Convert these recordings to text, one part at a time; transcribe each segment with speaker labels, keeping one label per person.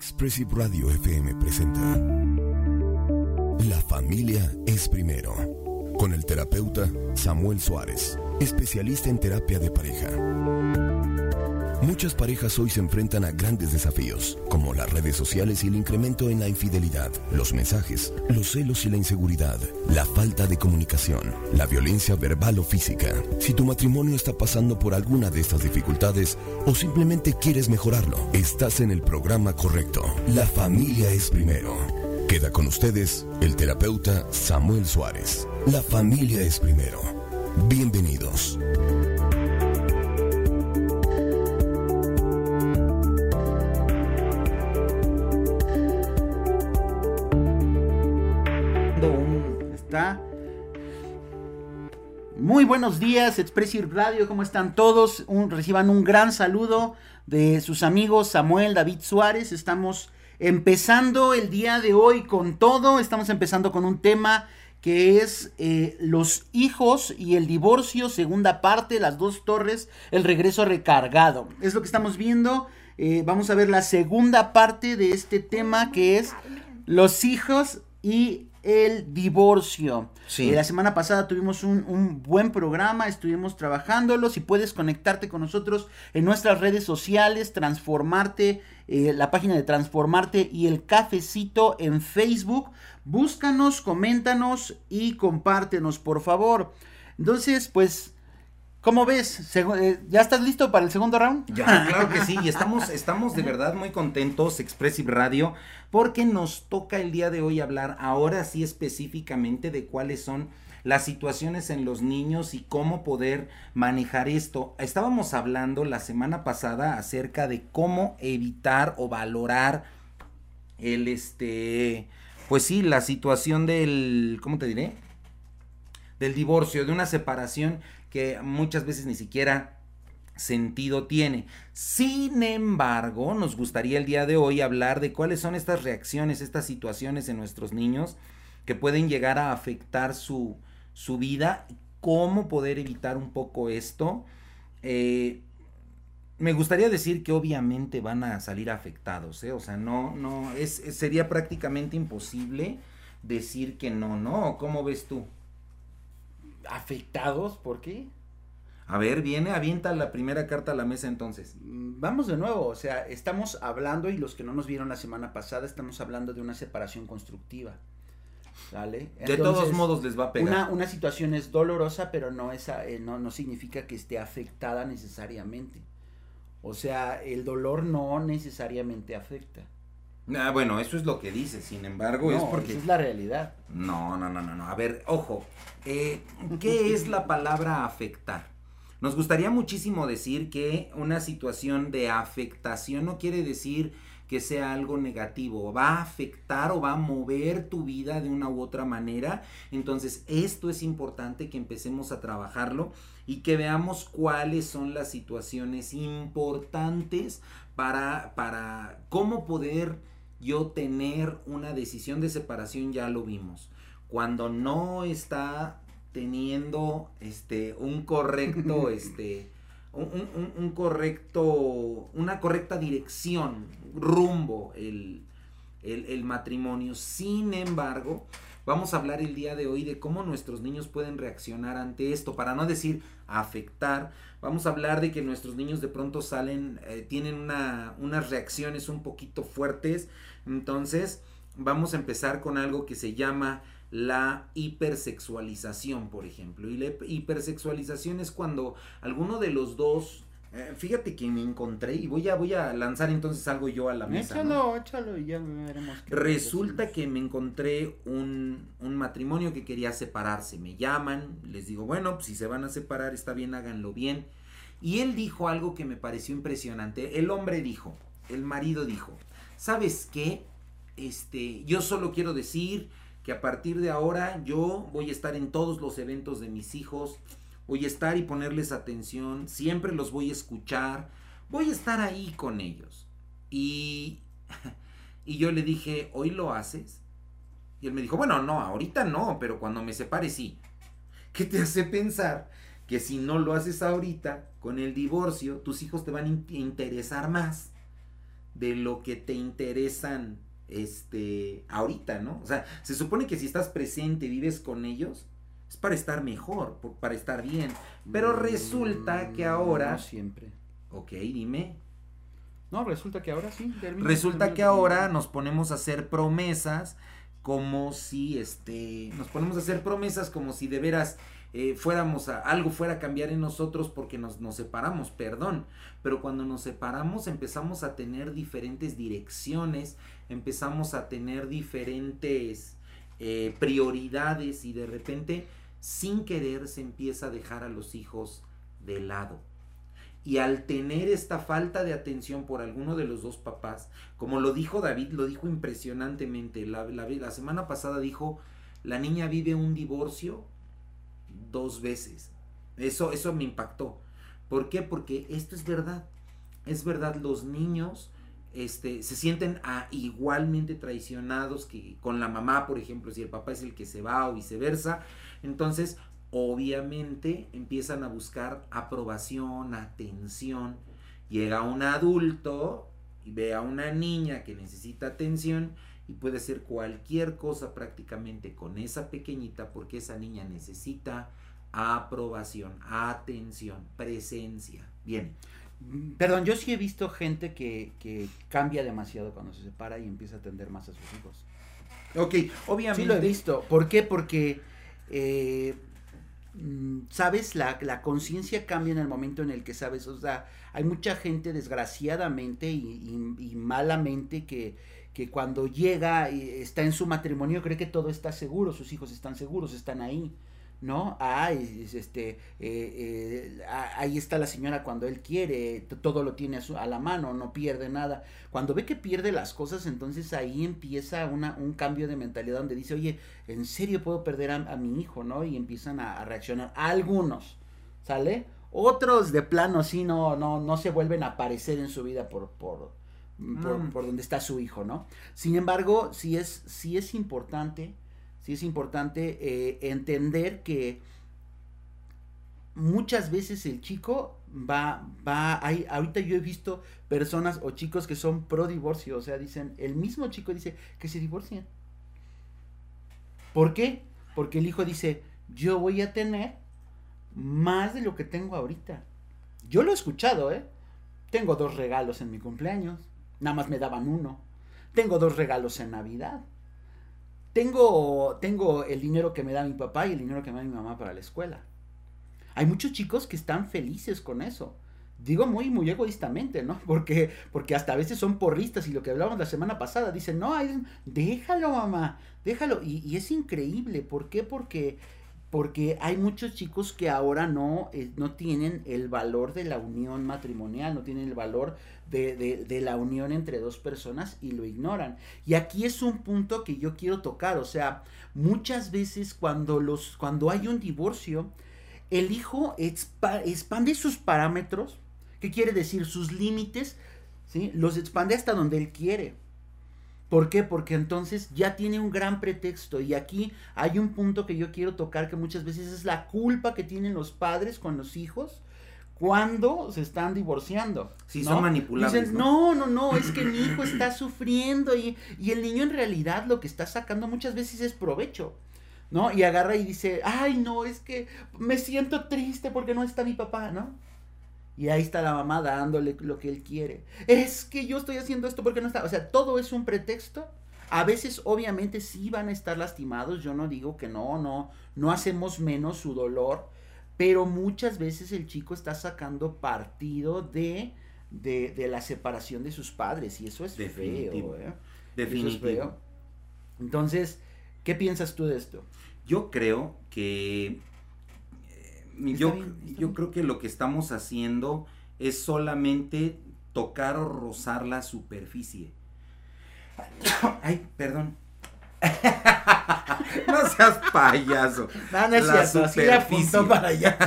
Speaker 1: Expressive Radio FM presenta La familia es primero, con el terapeuta Samuel Suárez, especialista en terapia de pareja. Muchas parejas hoy se enfrentan a grandes desafíos, como las redes sociales y el incremento en la infidelidad, los mensajes, los celos y la inseguridad, la falta de comunicación, la violencia verbal o física. Si tu matrimonio está pasando por alguna de estas dificultades o simplemente quieres mejorarlo, estás en el programa correcto. La familia es primero. Queda con ustedes el terapeuta Samuel Suárez. La familia es primero. Bienvenidos.
Speaker 2: Muy buenos días, Expressive Radio, ¿cómo están todos? Reciban un gran saludo de sus amigos Samuel, David Suárez. Estamos empezando el día de hoy con todo. Estamos empezando con un tema que es los hijos y el divorcio, segunda parte, las dos torres, el regreso recargado. Es lo que estamos viendo. Vamos a ver la segunda parte de este tema, que es los hijos y el divorcio.
Speaker 3: Sí.
Speaker 2: La semana pasada tuvimos un buen programa, estuvimos trabajándolo. Si puedes conectarte con nosotros en nuestras redes sociales, Transformarte, la página de Transformarte y el Cafecito en Facebook. Búscanos, coméntanos y compártenos, por favor. Entonces, pues, ¿cómo ves? ¿Ya estás listo para el segundo round?
Speaker 3: Ya, claro que sí, y estamos de verdad muy contentos, Expressive Radio, porque nos toca el día de hoy hablar ahora sí específicamente de cuáles son las situaciones en los niños y cómo poder manejar esto. Estábamos hablando la semana pasada acerca de cómo evitar o valorar pues sí, la situación del, ¿cómo te diré? Del divorcio, de una separación que muchas veces ni siquiera sentido tiene. Sin embargo, nos gustaría el día de hoy hablar de cuáles son estas reacciones, estas situaciones en nuestros niños que pueden llegar a afectar su vida, cómo poder evitar un poco esto. Me gustaría decir que obviamente van a salir afectados, o sea, sería prácticamente imposible decir que no, ¿cómo ves tú?
Speaker 2: ¿Afectados? ¿Por qué?
Speaker 3: A ver, avienta la primera carta a la mesa entonces.
Speaker 2: Vamos de nuevo, o sea, estamos hablando, y los que no nos vieron la semana pasada, estamos hablando de una separación constructiva, ¿vale? Entonces,
Speaker 3: de todos modos les va a pegar.
Speaker 2: Una situación es dolorosa, pero no significa que esté afectada necesariamente. O sea, el dolor no necesariamente afecta.
Speaker 3: Bueno, eso es lo que dice, sin embargo, es porque...
Speaker 2: esa es la realidad.
Speaker 3: No, a ver, ojo, ¿qué es la palabra afectar? Nos gustaría muchísimo decir que una situación de afectación no quiere decir que sea algo negativo, va a afectar o va a mover tu vida de una u otra manera. Entonces esto es importante que empecemos a trabajarlo y que veamos cuáles son las situaciones importantes para cómo poder yo tener una decisión de separación. Ya lo vimos, cuando no está teniendo un correcto una correcta dirección, rumbo el matrimonio. Sin embargo, vamos a hablar el día de hoy de cómo nuestros niños pueden reaccionar ante esto, para no decir afectar. Vamos a hablar de que nuestros niños de pronto tienen unas reacciones un poquito fuertes. Entonces vamos a empezar con algo que se llama la hipersexualización, por ejemplo. Y la hipersexualización es cuando alguno de los dos, fíjate que me encontré, y voy a lanzar entonces algo yo a la mesa.
Speaker 2: Échalo y ya veremos.
Speaker 3: Resulta que me encontré un matrimonio que quería separarse. Me llaman, les digo, bueno, pues si se van a separar está bien, háganlo bien. Y él dijo algo que me pareció impresionante. El marido dijo, ¿sabes qué? Yo solo quiero decir que a partir de ahora yo voy a estar en todos los eventos de mis hijos, voy a estar y ponerles atención, siempre los voy a escuchar, voy a estar ahí con ellos. Y yo le dije, ¿hoy lo haces? Y él me dijo, bueno, no, ahorita no, pero cuando me separe sí. ¿Qué te hace pensar que si no lo haces ahorita, con el divorcio, tus hijos te van a interesar más? de lo que te interesan ahorita, ¿no? O sea, se supone que si estás presente, vives con ellos, es para estar mejor, para estar bien, pero resulta que ahora...
Speaker 2: No siempre.
Speaker 3: Ok, dime.
Speaker 2: No, resulta que ahora sí.
Speaker 3: Resulta que ahora nos ponemos a hacer promesas como si, nos ponemos a hacer promesas como si de veras algo fuera a cambiar en nosotros porque nos separamos, perdón. Pero cuando nos separamos empezamos a tener diferentes direcciones, empezamos a tener diferentes prioridades y de repente, sin querer, se empieza a dejar a los hijos de lado. Y al tener esta falta de atención por alguno de los dos papás, como lo dijo David, lo dijo impresionantemente, la semana pasada dijo, la niña vive un divorcio 2 veces. Eso me impactó. ¿Por qué? Porque esto es verdad, los niños se sienten igualmente traicionados que con la mamá, por ejemplo, si el papá es el que se va o viceversa. Entonces, obviamente empiezan a buscar aprobación, atención. Llega un adulto y ve a una niña que necesita atención y puede hacer cualquier cosa prácticamente con esa pequeñita porque esa niña necesita aprobación, atención, presencia. Bien.
Speaker 2: Perdón, yo sí he visto gente que cambia demasiado cuando se separa y empieza a atender más a sus hijos.
Speaker 3: Ok, obviamente.
Speaker 2: Sí lo he visto. ¿Por qué? Porque sabes, la conciencia cambia en el momento en el que sabes, o sea, hay mucha gente desgraciadamente y malamente que cuando llega y está en su matrimonio cree que todo está seguro, sus hijos están seguros, están ahí, ¿no? Ahí está la señora cuando él quiere, todo lo tiene a la mano, no pierde nada. Cuando ve que pierde las cosas, entonces ahí empieza un cambio de mentalidad donde dice, oye, ¿en serio puedo perder a mi hijo, no? Y empiezan a reaccionar. Algunos, ¿sale? Otros de plano sí no se vuelven a aparecer en su vida por donde está su hijo, ¿no? Sin embargo, sí es importante entender que muchas veces el chico ahorita yo he visto personas o chicos que son pro divorcio, o sea, dicen, el mismo chico dice que se divorcien. ¿Por qué? Porque el hijo dice, yo voy a tener más de lo que tengo ahorita. Yo lo he escuchado, tengo 2 regalos en mi cumpleaños, nada más me daban 1. Tengo 2 regalos en Navidad. Tengo el dinero que me da mi papá y el dinero que me da mi mamá para la escuela. Hay muchos chicos que están felices con eso. Digo muy, muy egoístamente, ¿no? Porque hasta a veces son porristas y lo que hablábamos la semana pasada, dicen, no, déjalo mamá, déjalo. Y es increíble. ¿Por qué? Porque hay muchos chicos que ahora no tienen el valor de la unión matrimonial, no tienen el valor de la unión entre 2 personas y lo ignoran. Y aquí es un punto que yo quiero tocar, o sea, muchas veces cuando hay un divorcio, el hijo expande sus parámetros, ¿qué quiere decir? Sus límites, ¿sí? Los expande hasta donde él quiere. ¿Por qué? Porque entonces ya tiene un gran pretexto y aquí hay un punto que yo quiero tocar que muchas veces es la culpa que tienen los padres con los hijos cuando se están divorciando.
Speaker 3: Sí,
Speaker 2: ¿no?
Speaker 3: Son manipulables.
Speaker 2: Dicen, no, es que mi hijo está sufriendo y el niño en realidad lo que está sacando muchas veces es provecho, ¿no? Y agarra y dice, ay, no, es que me siento triste porque no está mi papá, ¿no? Y ahí está la mamá dándole lo que él quiere. Es que yo estoy haciendo esto porque no está. O sea, todo es un pretexto. A veces, obviamente, sí van a estar lastimados. Yo no digo que no hacemos menos su dolor. Pero muchas veces el chico está sacando partido de la separación de sus padres. Y eso es
Speaker 3: Definitivo.
Speaker 2: feo,
Speaker 3: Definitivo.
Speaker 2: Eso es feo. Entonces, ¿qué piensas tú de esto?
Speaker 3: Yo creo que... Yo creo que lo que estamos haciendo es solamente tocar o rozar la superficie. Ay, perdón. No seas payaso.
Speaker 2: No es cierto, así le apuntó para allá.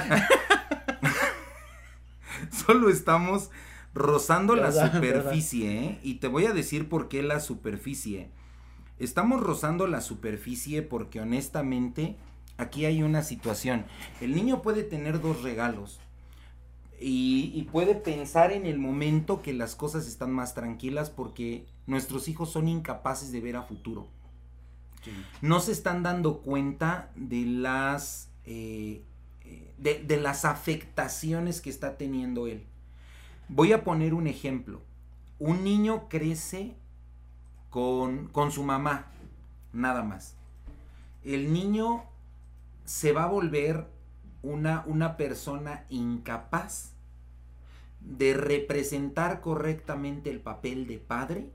Speaker 3: Solo estamos rozando la superficie, y te voy a decir por qué la superficie. Estamos rozando la superficie porque honestamente... Aquí hay una situación. El niño puede tener 2 regalos. y puede pensar en el momento que las cosas están más tranquilas porque nuestros hijos son incapaces de ver a futuro. Sí. No se están dando cuenta de las afectaciones que está teniendo él. Voy a poner un ejemplo. Un niño crece con su mamá, nada más. El niño se va a volver una persona incapaz de representar correctamente el papel de padre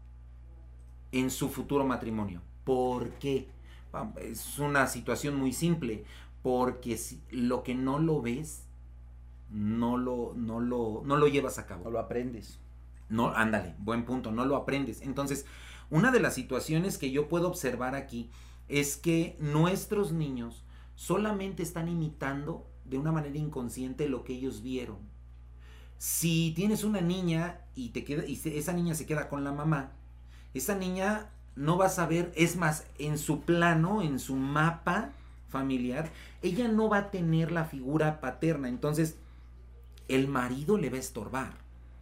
Speaker 3: en su futuro matrimonio. ¿Por qué? Es una situación muy simple, porque lo que no lo ves, no lo llevas a cabo.
Speaker 2: No lo aprendes.
Speaker 3: No, ándale, buen punto, no lo aprendes. Entonces, una de las situaciones que yo puedo observar aquí es que nuestros niños solamente están imitando de una manera inconsciente lo que ellos vieron. Si tienes una niña y esa niña se queda con la mamá, esa niña no va a saber, es más, en su plano, en su mapa familiar, ella no va a tener la figura paterna. Entonces, el marido le va a estorbar.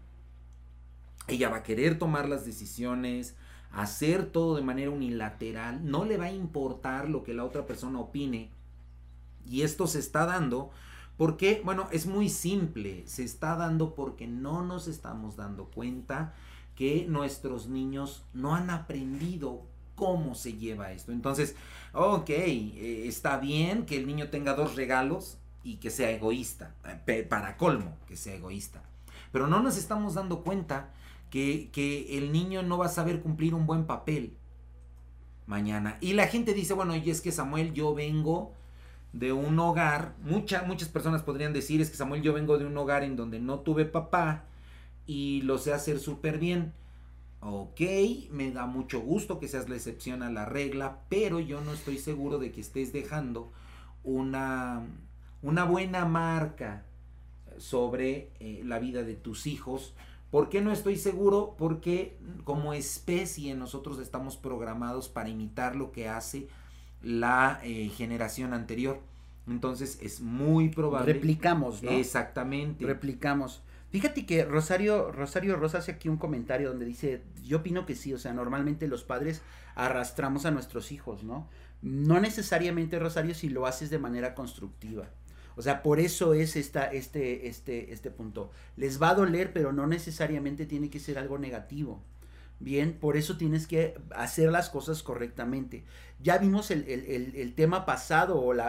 Speaker 3: Ella va a querer tomar las decisiones, hacer todo de manera unilateral, no le va a importar lo que la otra persona opine. Y esto se está dando porque, bueno, es muy simple, se está dando porque no nos estamos dando cuenta que nuestros niños no han aprendido cómo se lleva esto. Entonces, ok, está bien que el niño tenga 2 regalos y que sea egoísta, para colmo, que sea egoísta. Pero no nos estamos dando cuenta que el niño no va a saber cumplir un buen papel mañana. Y la gente dice, bueno, y es que Samuel, yo vengo de un hogar, muchas personas podrían decir, es que Samuel, yo vengo de un hogar en donde no tuve papá y lo sé hacer súper bien. Ok, me da mucho gusto que seas la excepción a la regla, pero yo no estoy seguro de que estés dejando una buena marca sobre la vida de tus hijos. ¿Por qué no estoy seguro? Porque como especie nosotros estamos programados para imitar lo que hace la generación anterior. Entonces es muy probable.
Speaker 2: Replicamos, ¿no?
Speaker 3: Exactamente.
Speaker 2: Replicamos. Fíjate que Rosario Rosa hace aquí un comentario donde dice, yo opino que sí, o sea, normalmente los padres arrastramos a nuestros hijos, ¿no? No necesariamente, Rosario, si lo haces de manera constructiva. O sea, por eso es este punto. Les va a doler, pero no necesariamente tiene que ser algo negativo. Bien, por eso tienes que hacer las cosas correctamente. Ya vimos el tema pasado o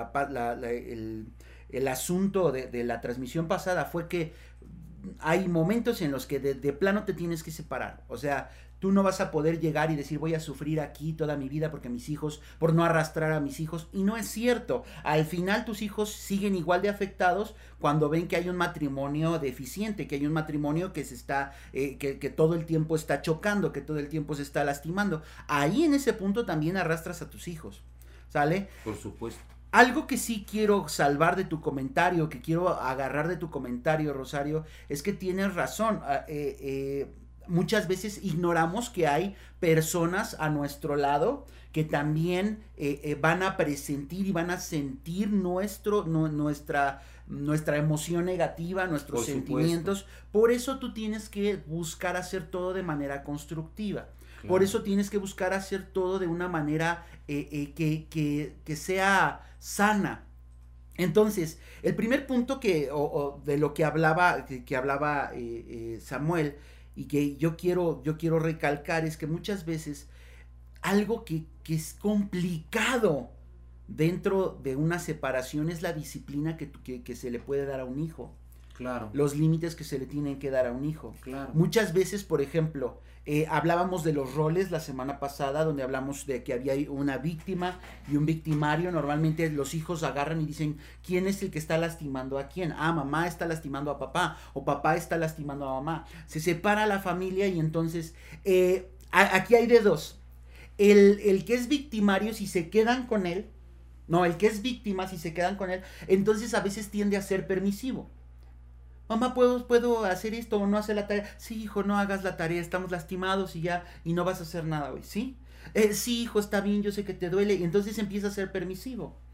Speaker 2: el asunto de la transmisión pasada fue que hay momentos en los que de plano te tienes que separar. O sea, tú no vas a poder llegar y decir voy a sufrir aquí toda mi vida porque mis hijos, por no arrastrar a mis hijos. Y no es cierto. Al final tus hijos siguen igual de afectados cuando ven que hay un matrimonio deficiente, que hay un matrimonio que se está, que todo el tiempo está chocando, que todo el tiempo se está lastimando. Ahí en ese punto también arrastras a tus hijos. ¿Sale?
Speaker 3: Por supuesto.
Speaker 2: Algo que sí quiero salvar de tu comentario, que quiero agarrar de tu comentario, Rosario, es que tienes razón. Muchas veces ignoramos que hay personas a nuestro lado que también van a presentir y van a sentir nuestra emoción negativa, nuestros sentimientos. Por eso tú tienes que buscar hacer todo de manera constructiva. Claro. Por eso tienes que buscar hacer todo de una manera que sea sana. Entonces, el primer punto de lo que hablaba Samuel y que yo quiero recalcar es que muchas veces algo que es complicado dentro de una separación es la disciplina que se le puede dar a un hijo.
Speaker 3: Claro.
Speaker 2: Los límites que se le tienen que dar a un hijo.
Speaker 3: Claro.
Speaker 2: Muchas veces, por ejemplo, hablábamos de los roles la semana pasada, donde hablamos de que había una víctima y un victimario. Normalmente los hijos agarran y dicen, ¿quién es el que está lastimando a quién? Ah, mamá está lastimando a papá, o papá está lastimando a mamá. Se separa la familia y entonces, aquí hay de dos. El que es victimario, si se quedan con él, no, el que es víctima, si se quedan con él, entonces a veces tiende a ser permisivo. Mamá, ¿puedo hacer esto o no hacer la tarea? Sí, hijo, no hagas la tarea, estamos lastimados y no vas a hacer nada hoy, ¿sí? Sí, hijo, está bien, yo sé que te duele, y entonces empieza a ser permisivo.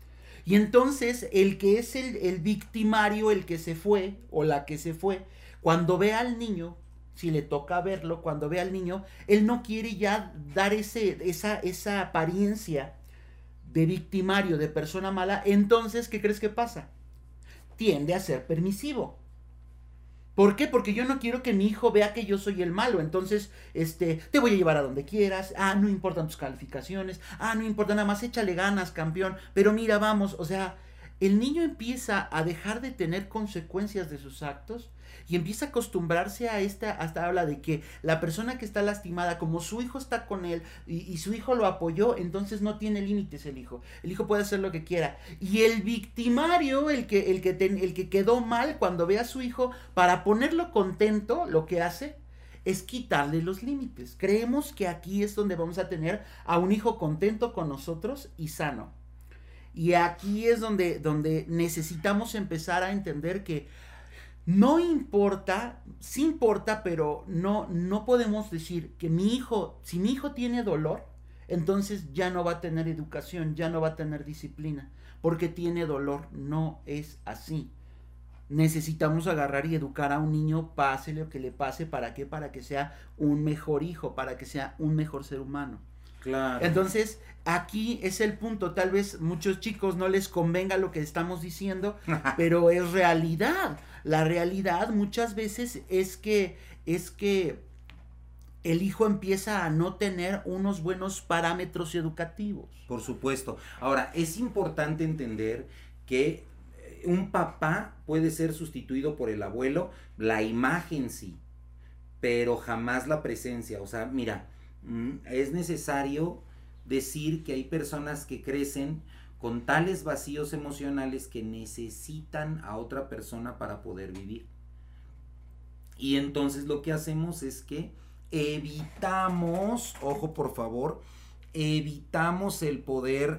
Speaker 2: Y entonces el que es el victimario, el que se fue o la que se fue, cuando ve al niño, si le toca verlo, cuando ve al niño, él no quiere ya dar esa apariencia de victimario, de persona mala. Entonces, ¿qué crees que pasa? Tiende a ser permisivo. ¿Por qué? Porque yo no quiero que mi hijo vea que yo soy el malo. Entonces, te voy a llevar a donde quieras. No importan tus calificaciones. No importa, nada más échale ganas, campeón. Pero mira, vamos, o sea, el niño empieza a dejar de tener consecuencias de sus actos y empieza a acostumbrarse hasta habla de que la persona que está lastimada, como su hijo está con él y su hijo lo apoyó, entonces no tiene límites el hijo puede hacer lo que quiera. Y el victimario, el que quedó mal, cuando ve a su hijo, para ponerlo contento, lo que hace es quitarle los límites. Creemos que aquí es donde vamos a tener a un hijo contento con nosotros y sano. Y aquí es donde necesitamos empezar a entender que no importa, sí importa, pero no podemos decir que si mi hijo tiene dolor, entonces ya no va a tener educación, ya no va a tener disciplina, porque tiene dolor. No es así. Necesitamos agarrar y educar a un niño, pase lo que le pase. ¿Para qué? Para que sea un mejor hijo, para que sea un mejor ser humano.
Speaker 3: Claro.
Speaker 2: Entonces, aquí es el punto. Tal vez muchos chicos no les convenga lo que estamos diciendo, pero es realidad. La realidad muchas veces es que el hijo empieza a no tener unos buenos parámetros educativos.
Speaker 3: Por supuesto. Ahora, es importante entender que un papá puede ser sustituido por el abuelo, la imagen sí, pero jamás la presencia. O sea, mira, es necesario decir que hay personas que crecen con tales vacíos emocionales que necesitan a otra persona para poder vivir. Y entonces lo que hacemos es que evitamos, ojo por favor, evitamos el poder,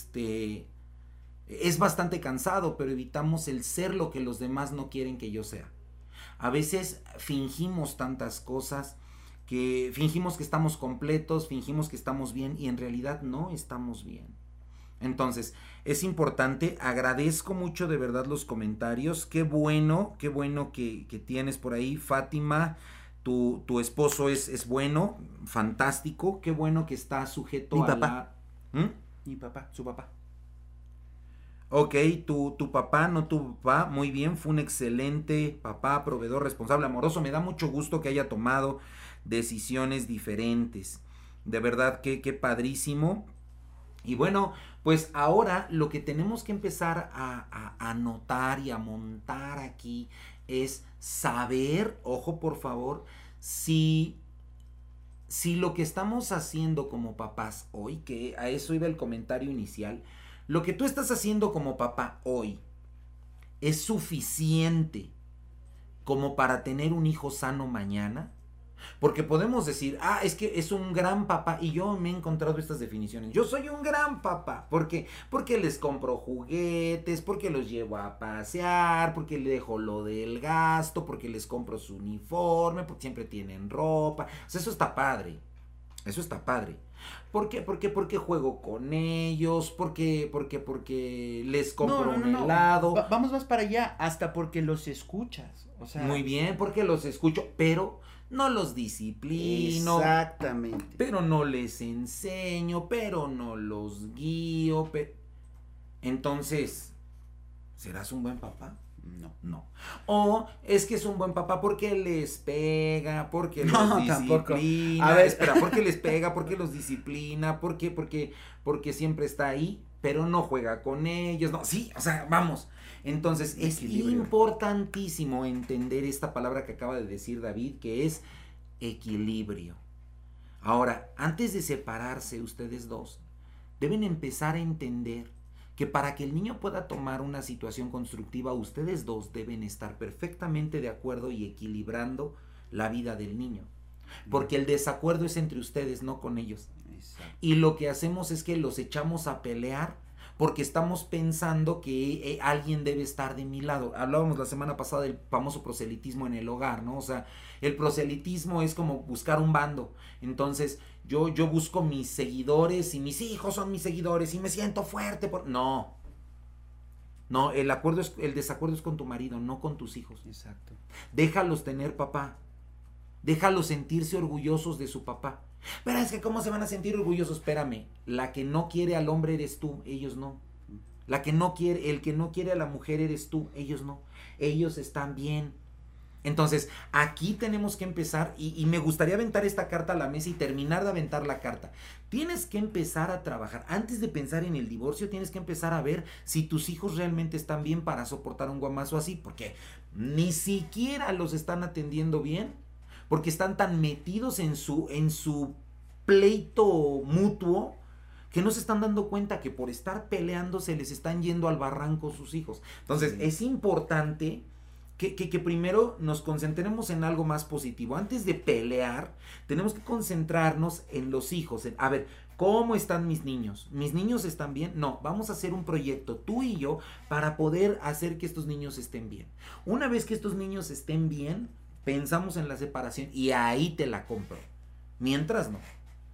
Speaker 3: es bastante cansado, pero evitamos el ser lo que los demás no quieren que yo sea. A veces fingimos tantas cosas, que fingimos que estamos completos, fingimos que estamos bien y en realidad no estamos bien. Entonces, es importante, agradezco mucho de verdad los comentarios, qué bueno que tienes por ahí, Fátima, tu esposo es bueno, fantástico, qué bueno que está sujeto
Speaker 2: Mi
Speaker 3: a
Speaker 2: papá.
Speaker 3: la...
Speaker 2: Mi papá, su papá.
Speaker 3: Ok, tu papá, no tu papá, muy bien, fue un excelente papá, proveedor, responsable, amoroso, me da mucho gusto que haya tomado decisiones diferentes, de verdad que padrísimo. Y bueno, pues ahora lo que tenemos que empezar a notar y a montar aquí es saber, ojo por favor, si lo que estamos haciendo como papás hoy, que a eso iba el comentario inicial, lo que tú estás haciendo como papá hoy es suficiente como para tener un hijo sano mañana. Porque podemos decir, es que es un gran papá, y yo me he encontrado estas definiciones. Yo soy un gran papá, porque les compro juguetes, porque los llevo a pasear, porque le dejo lo del gasto, porque les compro su uniforme, porque siempre tienen ropa. O sea, eso está padre. Eso está padre. ¿Por qué? Porque juego con ellos, porque les compro un helado.
Speaker 2: Vamos más para allá, hasta porque los escuchas. O sea,
Speaker 3: muy bien, porque los escucho, pero no los disciplino.
Speaker 2: Exactamente.
Speaker 3: Pero no les enseño, pero no los guío. Entonces, ¿serás un buen papá? No. O es que es un buen papá porque les pega, porque los disciplina.
Speaker 2: A ver,
Speaker 3: espera, porque les pega, porque los disciplina, porque siempre está ahí, pero no juega con ellos. No, sí, o sea, vamos. Entonces, es importantísimo entender esta palabra que acaba de decir David, que es equilibrio. Ahora, antes de separarse ustedes dos, deben empezar a entender que para que el niño pueda tomar una situación constructiva, ustedes dos deben estar perfectamente de acuerdo y equilibrando la vida del niño. Porque el desacuerdo es entre ustedes, no con ellos.
Speaker 2: Exacto.
Speaker 3: Y lo que hacemos es que los echamos a pelear porque estamos pensando que alguien debe estar de mi lado. Hablábamos la semana pasada del famoso proselitismo en el hogar, ¿no? O sea, el proselitismo es como buscar un bando. Entonces, yo busco mis seguidores y mis hijos son mis seguidores y me siento fuerte. No, No, el desacuerdo es con tu marido, no con tus hijos.
Speaker 2: Exacto.
Speaker 3: Déjalos tener papá. Déjalos sentirse orgullosos de su papá. Pero es que ¿cómo se van a sentir orgullosos? Espérame, la que no quiere al hombre eres tú, ellos no. El que no quiere a la mujer eres tú, ellos no. Ellos están bien. Entonces, aquí tenemos que empezar, y me gustaría aventar esta carta a la mesa y terminar de aventar la carta. Tienes que empezar a trabajar. Antes de pensar en el divorcio, tienes que empezar a ver si tus hijos realmente están bien para soportar un guamazo así, porque ni siquiera los están atendiendo bien, porque están tan metidos en su pleito mutuo, que no se están dando cuenta que por estar peleando se les están yendo al barranco sus hijos. Entonces, es importante que primero nos concentremos en algo más positivo. Antes de pelear, tenemos que concentrarnos en los hijos. A ver, ¿cómo están mis niños? ¿Mis niños están bien? No, vamos a hacer un proyecto, tú y yo, para poder hacer que estos niños estén bien. Una vez que estos niños estén bien, pensamos en la separación y ahí te la compro. Mientras no.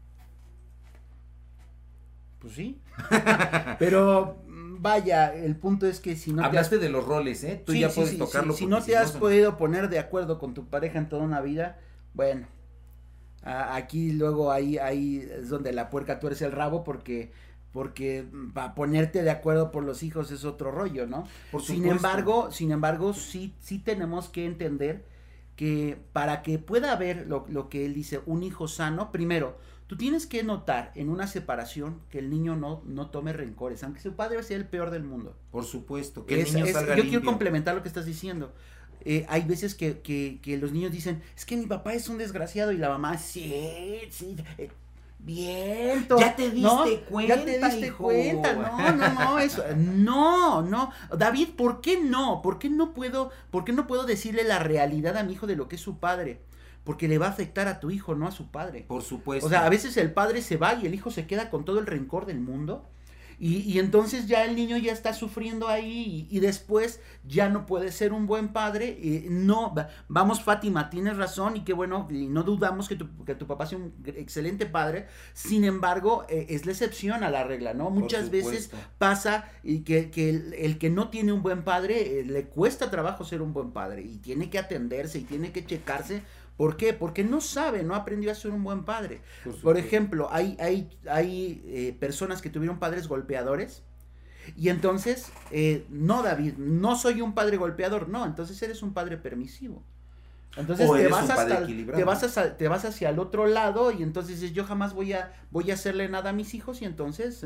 Speaker 2: Pues sí. Pero vaya, el punto es que si no
Speaker 3: hablaste de los roles, ¿eh? Tú ya puedes tocarlo.
Speaker 2: Si no te has podido poner de acuerdo con tu pareja en toda una vida, bueno, aquí luego ahí es donde la puerca tuerce el rabo, porque para ponerte de acuerdo por los hijos es otro rollo, ¿no? Sin embargo, sí tenemos que entender que para que pueda haber lo que él dice, un hijo sano, primero, tú tienes que notar en una separación que el niño no tome rencores, aunque su padre sea el peor del mundo.
Speaker 3: Por supuesto, que el niño salga
Speaker 2: yo
Speaker 3: limpio.
Speaker 2: Quiero complementar lo que estás diciendo. Hay veces que los niños dicen, es que mi papá es un desgraciado, y la mamá, sí, viento.
Speaker 3: Ya te diste cuenta,
Speaker 2: ya te diste
Speaker 3: hijo.
Speaker 2: Cuenta, eso, no, David, ¿por qué no? ¿Por qué no puedo decirle la realidad a mi hijo de lo que es su padre? Porque le va a afectar a tu hijo, no a su padre.
Speaker 3: Por supuesto.
Speaker 2: O sea, a veces el padre se va y el hijo se queda con todo el rencor del mundo. Y entonces ya el niño ya está sufriendo ahí y después ya no puede ser un buen padre. No, vamos, Fátima, tienes razón, y qué bueno, y no dudamos que tu papá sea un excelente padre. Sin embargo, es la excepción a la regla, ¿no? Muchas veces pasa que el que no tiene un buen padre, le cuesta trabajo ser un buen padre, y tiene que atenderse y tiene que checarse. ¿Por qué? Porque no aprendió a ser un buen padre. Por ejemplo, hay personas que tuvieron padres golpeadores, y entonces, no, David, no soy un padre golpeador, no, entonces eres un padre permisivo. Entonces te vas hacia el otro lado, y entonces yo jamás voy a hacerle nada a mis hijos, y entonces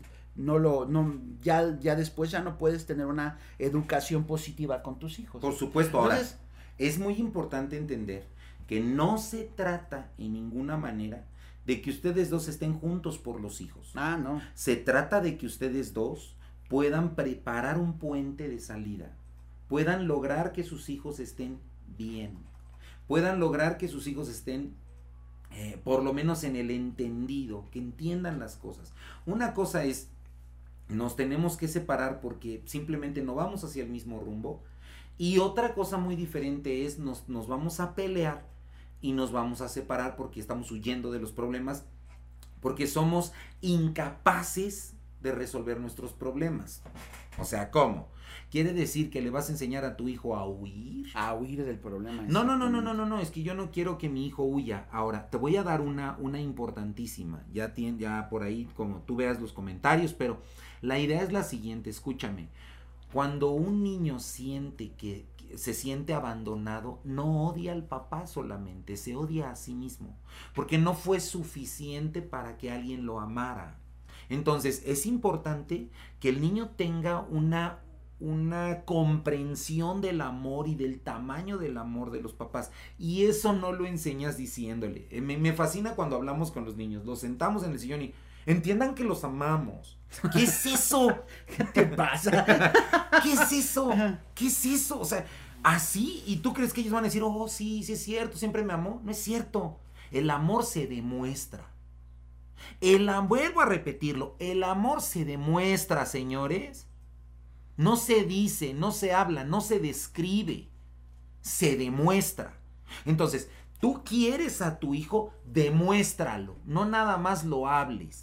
Speaker 2: ya después ya no puedes tener una educación positiva con tus hijos.
Speaker 3: Por supuesto. Entonces, ahora, es muy importante entender que no se trata en ninguna manera de que ustedes dos estén juntos por los hijos.
Speaker 2: No.
Speaker 3: Se trata de que ustedes dos puedan preparar un puente de salida, puedan lograr que sus hijos estén bien, puedan lograr que sus hijos estén por lo menos en el entendido, que entiendan las cosas. Una cosa es, nos tenemos que separar porque simplemente no vamos hacia el mismo rumbo, y otra cosa muy diferente es, nos vamos a pelear y nos vamos a separar porque estamos huyendo de los problemas, porque somos incapaces de resolver nuestros problemas. O sea, ¿cómo? ¿Quiere decir que le vas a enseñar a tu hijo a huir?
Speaker 2: A huir del problema.
Speaker 3: No, es que yo no quiero que mi hijo huya. Ahora, te voy a dar una importantísima. Ya por ahí, como tú veas los comentarios, pero la idea es la siguiente, escúchame. Cuando un niño siente que se siente abandonado, no odia al papá solamente, se odia a sí mismo, porque no fue suficiente para que alguien lo amara. Entonces, es importante que el niño tenga una comprensión del amor y del tamaño del amor de los papás, y eso no lo enseñas diciéndole. Me fascina cuando hablamos con los niños, los sentamos en el sillón y entiendan que los amamos. ¿Qué es eso?
Speaker 2: ¿Qué te pasa?
Speaker 3: ¿Qué es eso? ¿Qué es eso? O sea, así, y tú crees que ellos van a decir, oh, sí es cierto, siempre me amó. No es cierto. El amor se demuestra. Vuelvo a repetirlo, el amor se demuestra, señores. No se dice, no se habla, no se describe. Se demuestra. Entonces, tú quieres a tu hijo, demuéstralo. No nada más lo hables.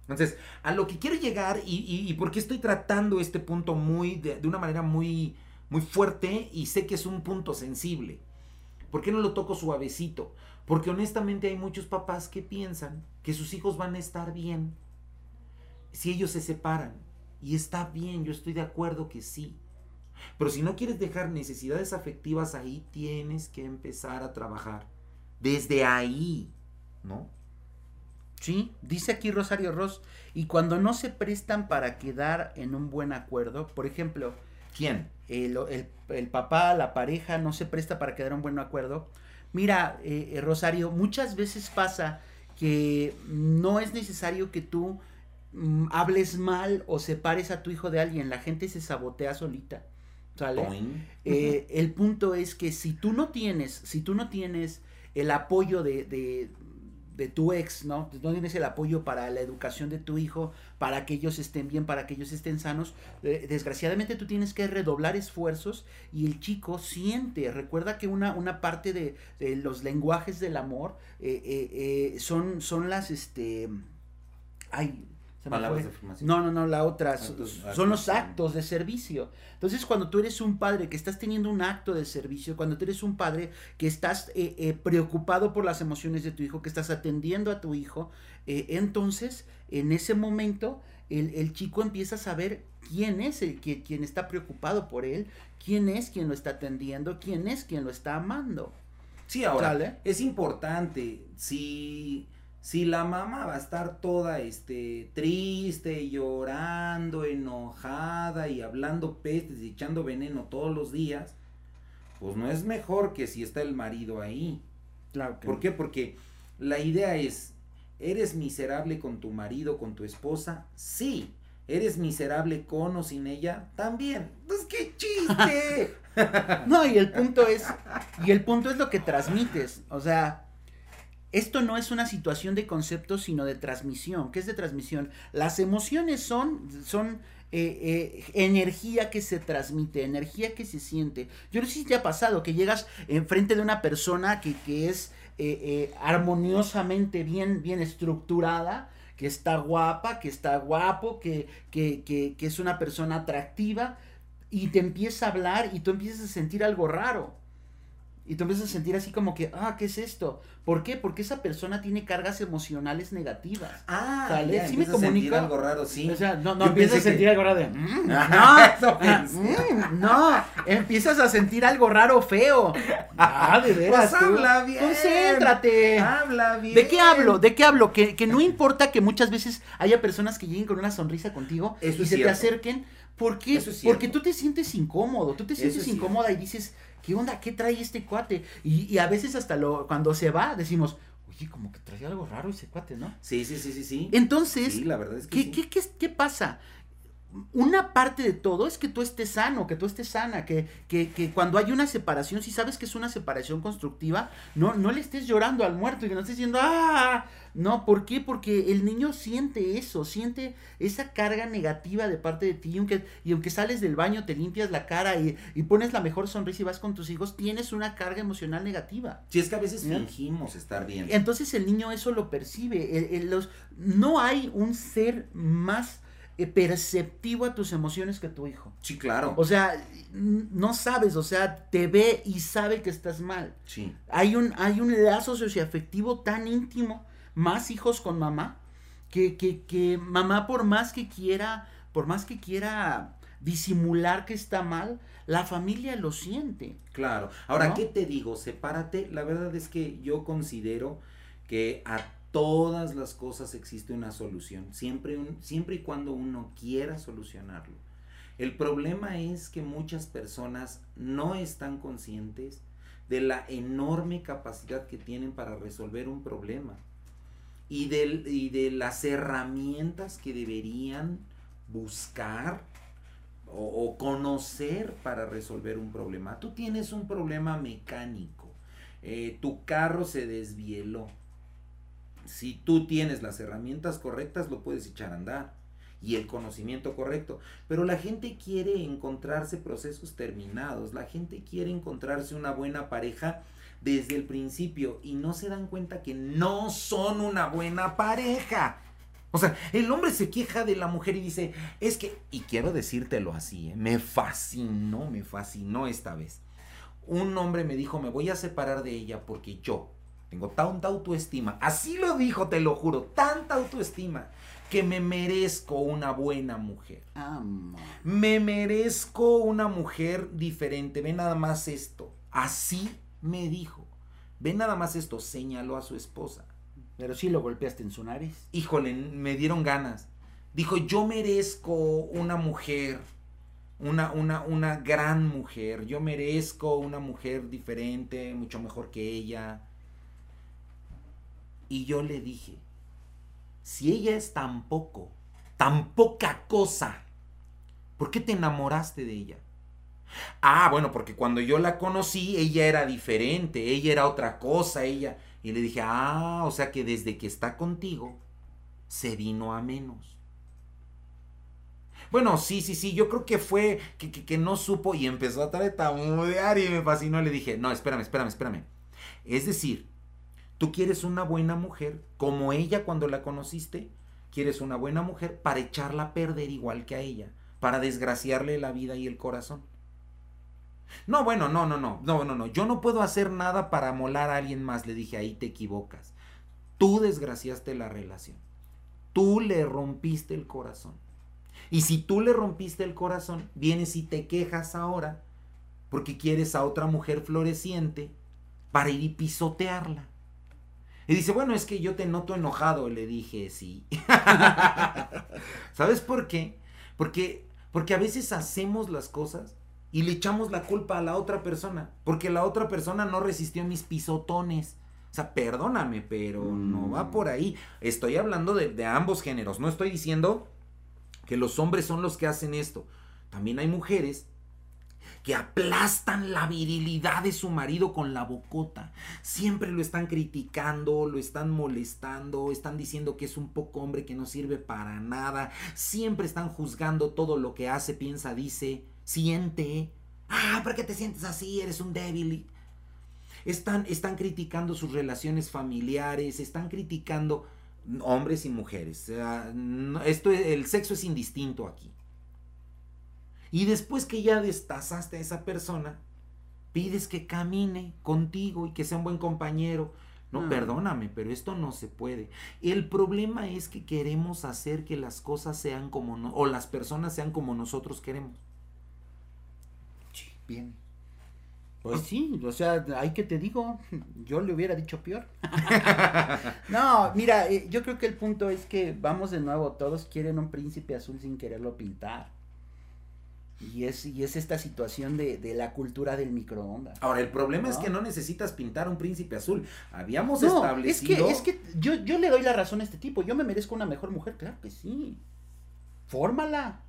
Speaker 3: Entonces, a lo que quiero llegar y por qué estoy tratando este punto de una manera muy, muy fuerte y sé que es un punto sensible. ¿Por qué no lo toco suavecito? Porque honestamente hay muchos papás que piensan que sus hijos van a estar bien si ellos se separan. Y está bien, yo estoy de acuerdo que sí. Pero si no quieres dejar necesidades afectivas ahí, tienes que empezar a trabajar desde ahí, ¿no?
Speaker 2: Sí, dice aquí Rosario Ross, y cuando no se prestan para quedar en un buen acuerdo, por ejemplo,
Speaker 3: ¿quién?
Speaker 2: El papá, la pareja no se presta para quedar en un buen acuerdo. Mira, Rosario, muchas veces pasa que no es necesario que tú hables mal o separes a tu hijo de alguien, la gente se sabotea solita, ¿sale? El punto es que si tú no tienes el apoyo de tu ex, ¿no? No tienes el apoyo para la educación de tu hijo, para que ellos estén bien, para que ellos estén sanos, desgraciadamente tú tienes que redoblar esfuerzos y el chico siente, recuerda que una parte de los lenguajes del amor son las,
Speaker 3: palabras de afirmación.
Speaker 2: No, la otra, son los actos de servicio. Entonces, cuando tú eres un padre que estás teniendo un acto de servicio, cuando tú eres un padre que estás preocupado por las emociones de tu hijo, que estás atendiendo a tu hijo, entonces, en ese momento, el chico empieza a saber quién es quien está preocupado por él, quién es quien lo está atendiendo, quién es quien lo está amando.
Speaker 3: Sí, ahora,
Speaker 2: ¿sale?
Speaker 3: Es importante, si la mamá va a estar toda triste, llorando, enojada y hablando pestes y echando veneno todos los días, pues no es mejor que si está el marido ahí.
Speaker 2: Claro que
Speaker 3: ¿Por qué? Porque la idea es, ¿eres miserable con tu marido, con tu esposa? Sí. ¿Eres miserable con o sin ella? También. Pues qué chiste.
Speaker 2: No, y el punto es lo que transmites, o sea, esto no es una situación de concepto, sino de transmisión. ¿Qué es de transmisión? Las emociones son energía que se transmite, energía que se siente. Yo no sé si te ha pasado que llegas enfrente de una persona que es armoniosamente bien estructurada, que está guapa, que está guapo, que es una persona atractiva, y te empieza a hablar y tú empiezas a sentir algo raro. Y tú empiezas a sentir así como que, ¿qué es esto? ¿Por qué? Porque esa persona tiene cargas emocionales negativas.
Speaker 3: ¿Sale?
Speaker 2: Ya,
Speaker 3: ¿Sí me comunica? Sentir algo raro, sí.
Speaker 2: O sea, no empiezas a sentir algo raro de... no, empiezas a sentir algo raro feo. De veras.
Speaker 3: Pues habla bien.
Speaker 2: Concéntrate.
Speaker 3: Habla bien.
Speaker 2: ¿De qué hablo? Que no importa que muchas veces haya personas que lleguen con una sonrisa contigo
Speaker 3: Eso
Speaker 2: y se te acerquen. ¿Por qué? Porque tú te sientes incómodo, tú te sientes incómoda y dices... ¿Qué onda? ¿Qué trae este cuate? Y a veces hasta cuando se va decimos, oye, como que trae algo raro ese cuate, ¿no?
Speaker 3: Sí.
Speaker 2: Entonces,
Speaker 3: sí, la verdad es que
Speaker 2: ¿qué pasa? Una parte de todo es que tú estés sano, que tú estés sana, que cuando hay una separación, si sabes que es una separación constructiva, no le estés llorando al muerto y que no estés diciendo, no, ¿por qué? Porque el niño siente eso, siente esa carga negativa de parte de ti, y aunque sales del baño, te limpias la cara y pones la mejor sonrisa y vas con tus hijos, tienes una carga emocional negativa.
Speaker 3: Sí, es que a veces fingimos estar bien.
Speaker 2: Entonces el niño eso lo percibe, no hay un ser más perceptivo a tus emociones que tu hijo.
Speaker 3: Sí, claro.
Speaker 2: O sea, no sabes, o sea, te ve y sabe que estás mal.
Speaker 3: Sí.
Speaker 2: Hay un lazo socioafectivo tan íntimo, más hijos con mamá, que mamá por más que quiera disimular que está mal, la familia lo siente.
Speaker 3: Claro. Ahora,
Speaker 2: ¿no?
Speaker 3: ¿Qué te digo? Sepárate. La verdad es que yo considero que a todas las cosas existe una solución, siempre y cuando uno quiera solucionarlo. El problema es que muchas personas no están conscientes de la enorme capacidad que tienen para resolver un problema y de las herramientas que deberían buscar o conocer para resolver un problema. Tú tienes un problema mecánico, tu carro se desvieló. Si tú tienes las herramientas correctas, lo puedes echar a andar y el conocimiento correcto. Pero la gente quiere encontrarse procesos terminados, la gente quiere encontrarse una buena pareja desde el principio y no se dan cuenta que no son una buena pareja. O sea, el hombre se queja de la mujer y dice, es que, y quiero decírtelo así, me fascinó esta vez. Un hombre me dijo, me voy a separar de ella porque yo tengo tanta autoestima, así lo dijo, te lo juro, tanta autoestima, que me merezco una buena mujer. Me merezco una mujer diferente, ve nada más esto. Así me dijo, ve nada más esto, señaló a su esposa.
Speaker 2: Pero sí lo golpeaste en su nariz.
Speaker 3: Híjole, me dieron ganas. Dijo, yo merezco una mujer, una gran mujer. Yo merezco una mujer diferente, mucho mejor que ella. Y yo le dije, si ella es tan poca cosa, ¿por qué te enamoraste de ella? Bueno, porque cuando yo la conocí, ella era diferente, ella era otra cosa, ella... Y le dije, o sea que desde que está contigo, se vino a menos. Bueno, sí, yo creo que fue que no supo y empezó a tartamudear y me fascinó. Le dije, no, espérame. Es decir, tú quieres una buena mujer, como ella cuando la conociste, quieres una buena mujer para echarla a perder igual que a ella, para desgraciarle la vida y el corazón. No, bueno, no, yo no puedo hacer nada para molar a alguien más, le dije, ahí te equivocas. Tú desgraciaste la relación, tú le rompiste el corazón. Y si tú le rompiste el corazón, vienes y te quejas ahora porque quieres a otra mujer floreciente para ir y pisotearla. Y dice, bueno, es que yo te noto enojado. Le dije, sí. ¿Sabes por qué? Porque a veces hacemos las cosas y le echamos la culpa a la otra persona, porque la otra persona no resistió mis pisotones. O sea, perdóname, pero no va por ahí. Estoy hablando de ambos géneros. No estoy diciendo que los hombres son los que hacen esto. También hay mujeres que aplastan la virilidad de su marido con la bocota. Siempre lo están criticando, lo están molestando, están diciendo que es un poco hombre, que no sirve para nada. Siempre están juzgando todo lo que hace, piensa, dice, siente. ¿Por qué te sientes así? Eres un débil. Están criticando sus relaciones familiares, están criticando hombres y mujeres. El sexo es indistinto aquí. Y después que ya destazaste a esa persona, pides que camine contigo y que sea un buen compañero. No, perdóname, pero esto no se puede. El problema es que queremos hacer que las cosas sean como o las personas sean como nosotros queremos.
Speaker 2: Sí, bien. Pues sí, o sea, ahí que te digo, yo le hubiera dicho peor. No, mira, yo creo que el punto es que vamos de nuevo, todos quieren un príncipe azul sin quererlo pintar. Y es esta situación de la cultura del microondas.
Speaker 3: Ahora, el problema es que no necesitas pintar un príncipe azul. Habíamos establecido...
Speaker 2: Es que yo le doy la razón a este tipo. Yo me merezco una mejor mujer, claro que sí. Fórmala.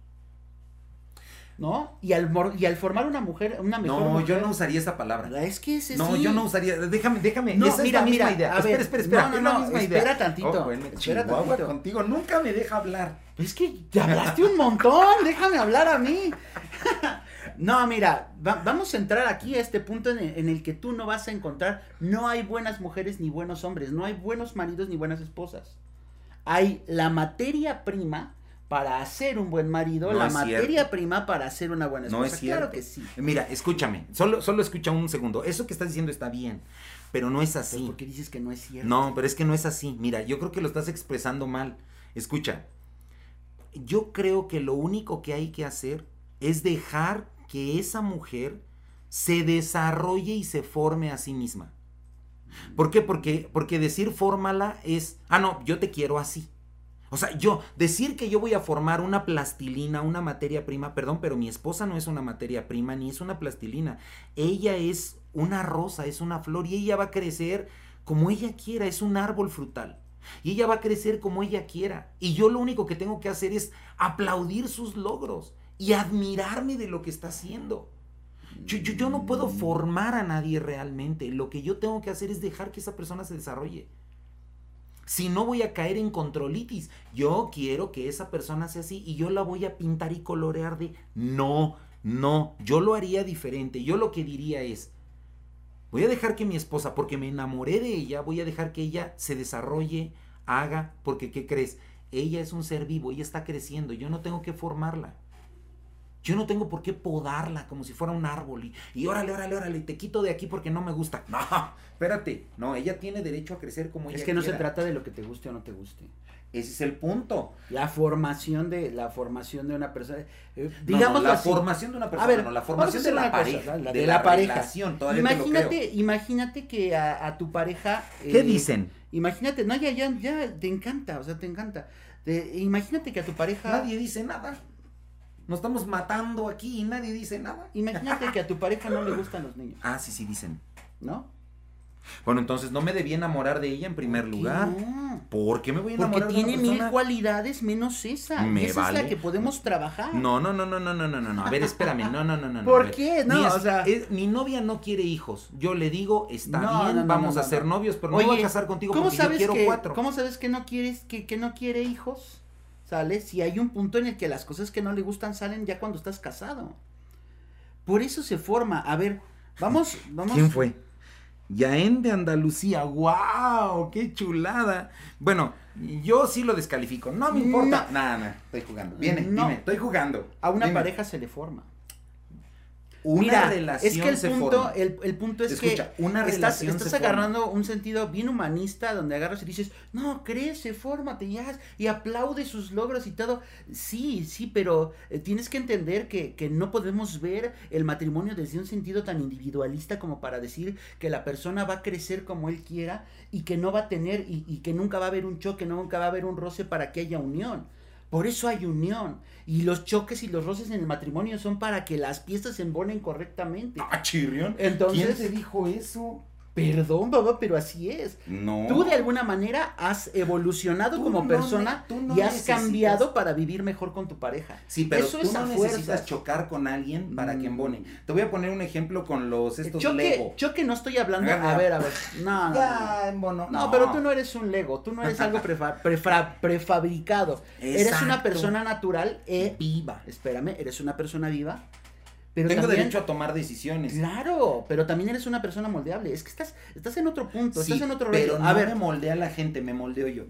Speaker 2: ¿No? Y al formar una mejor mujer...
Speaker 3: No, yo no usaría esa palabra.
Speaker 2: Es que es
Speaker 3: No,
Speaker 2: sí.
Speaker 3: yo no usaría... Déjame.
Speaker 2: No,
Speaker 3: Esa es la misma idea.
Speaker 2: A ver,
Speaker 3: Espera.
Speaker 2: No, espera tantito.
Speaker 3: Bueno,
Speaker 2: espera tantito.
Speaker 3: Contigo nunca me deja hablar.
Speaker 2: Es que te hablaste un montón. Déjame hablar a mí. No, mira, vamos a entrar aquí a este punto en el que tú no vas a encontrar, no hay buenas mujeres ni buenos hombres, no hay buenos maridos ni buenas esposas. Hay la materia prima para hacer un buen marido, la materia prima para hacer una buena esposa.
Speaker 3: No es cierto.
Speaker 2: Claro que sí.
Speaker 3: Mira, escúchame, solo escucha un segundo. Eso que estás diciendo está bien, pero no es así.
Speaker 2: ¿Pero por qué dices que no es cierto?
Speaker 3: No, pero es que no es así. Mira, yo creo que lo estás expresando mal. Escucha, yo creo que lo único que hay que hacer es dejar que esa mujer se desarrolle y se forme a sí misma. ¿Por qué? Porque decir fórmala es, no, yo te quiero así. O sea, decir que yo voy a formar una plastilina, una materia prima, perdón, pero mi esposa no es una materia prima ni es una plastilina. Ella es una rosa, es una flor y ella va a crecer como ella quiera, es un árbol frutal. Y ella va a crecer como ella quiera. Y yo lo único que tengo que hacer es aplaudir sus logros y admirarme de lo que está haciendo. Yo no puedo formar a nadie realmente. Lo que yo tengo que hacer es dejar que esa persona se desarrolle. Si no, voy a caer en controlitis. Yo quiero que esa persona sea así y yo la voy a pintar y colorear de... No, yo lo haría diferente. Yo lo que diría es, voy a dejar que mi esposa, porque me enamoré de ella, voy a dejar que ella se desarrolle, haga, porque ¿qué crees? ella es un ser vivo, ella está creciendo, yo no tengo que formarla. Yo no tengo por qué podarla como si fuera un árbol y órale, te quito de aquí porque no me gusta. No, espérate, no, ella tiene derecho a crecer como ella
Speaker 2: quiera. Es que no se trata de lo que te guste o no te guste.
Speaker 3: Ese es el punto.
Speaker 2: La formación de una persona, digamos
Speaker 3: la formación de una persona,
Speaker 2: ver,
Speaker 3: no, la formación de la pareja,
Speaker 2: de la pareja.
Speaker 3: Relación,
Speaker 2: Imagínate que a tu pareja
Speaker 3: ¿qué dicen?
Speaker 2: Imagínate, no, ya te encanta, o sea, te encanta. Imagínate que a tu pareja
Speaker 3: nadie dice nada. Nos estamos matando aquí y nadie dice nada.
Speaker 2: Imagínate que a tu pareja no le gustan los niños.
Speaker 3: Ah, sí dicen.
Speaker 2: ¿No?
Speaker 3: Bueno, entonces no me debía enamorar de ella en primer lugar.
Speaker 2: No?
Speaker 3: ¿Por qué me voy a enamorar
Speaker 2: de una persona? Porque tiene 1000 cualidades menos esa.
Speaker 3: Me
Speaker 2: esa
Speaker 3: vale.
Speaker 2: es la que podemos trabajar.
Speaker 3: No. A ver, espérame. No.
Speaker 2: ¿Por qué? No, o sea,
Speaker 3: mi novia no quiere hijos. Yo le digo, está bien, vamos a ser novios, pero no me voy a casar contigo porque yo quiero 4.
Speaker 2: ¿Cómo sabes que no quieres, que no quiere hijos? ¿Sale? Si hay un punto en el que las cosas que no le gustan salen ya cuando estás casado. Por eso se forma. A ver, vamos.
Speaker 3: ¿Quién fue? Yaén de Andalucía. ¡Wow! ¡Qué chulada! Bueno, yo sí lo descalifico. No me importa. No, estoy jugando. Dime, estoy jugando.
Speaker 2: A una pareja se le forma.
Speaker 3: Una relación
Speaker 2: es que
Speaker 3: se forma.
Speaker 2: El punto es que
Speaker 3: una relación
Speaker 2: estás agarrando un sentido bien humanista donde agarras y dices, no, crece, fórmate y aplaude sus logros y todo. Sí, pero tienes que entender que no podemos ver el matrimonio desde un sentido tan individualista como para decir que la persona va a crecer como él quiera y que no va a tener y que nunca va a haber un choque, nunca va a haber un roce para que haya unión. Por eso hay unión. Y los choques y los roces en el matrimonio son para que las piezas se embonen correctamente.
Speaker 3: ¡Ah, chirrión!
Speaker 2: Entonces,
Speaker 3: ¿quién te dijo eso?
Speaker 2: Perdón, papá, pero así es.
Speaker 3: No.
Speaker 2: Tú de alguna manera has evolucionado como persona y has cambiado para vivir mejor con tu pareja.
Speaker 3: Sí, pero tú no necesitas chocar con alguien para que embone. Te voy a poner un ejemplo con estos Lego.
Speaker 2: Choque no estoy hablando. A ver. No.
Speaker 3: Ya, embono.
Speaker 2: No, pero tú no eres un Lego. Tú no eres algo prefabricado.
Speaker 3: Exacto.
Speaker 2: Eres una persona natural
Speaker 3: viva.
Speaker 2: Espérame, eres una persona viva. Pero
Speaker 3: tengo
Speaker 2: también,
Speaker 3: derecho a tomar decisiones.
Speaker 2: Claro, pero también eres una persona moldeable. Es que estás en otro punto,
Speaker 3: sí,
Speaker 2: estás en otro
Speaker 3: pero no me moldea la gente, me moldeo yo.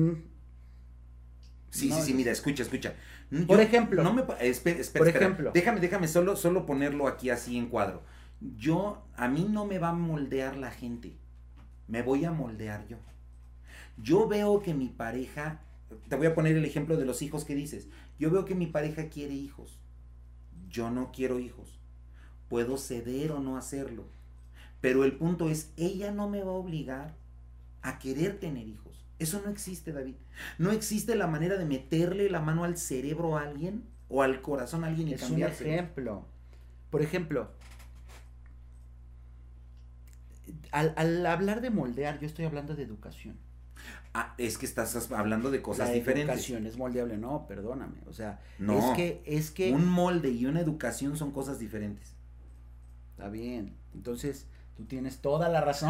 Speaker 3: Sí, mira, escucha.
Speaker 2: Por ejemplo.
Speaker 3: Espera. Ejemplo. Déjame solo ponerlo aquí así en cuadro. A mí no me va a moldear la gente. Me voy a moldear yo. Yo veo que mi pareja, te voy a poner el ejemplo de los hijos que dices. Yo veo que mi pareja quiere hijos. Yo no quiero hijos. Puedo ceder o no hacerlo. Pero el punto es, ella no me va a obligar a querer tener hijos. Eso no existe, David. No existe la manera de meterle la mano al cerebro a alguien o al corazón a alguien y cambiarse.
Speaker 2: Es un ejemplo. Por ejemplo, al hablar de moldear, yo estoy hablando de educación.
Speaker 3: Ah, es que estás hablando de cosas diferentes.
Speaker 2: La educación es moldeable, no, perdóname, o sea,
Speaker 3: no,
Speaker 2: es que
Speaker 3: un molde y una educación son cosas diferentes.
Speaker 2: Está bien, entonces tú tienes toda la razón.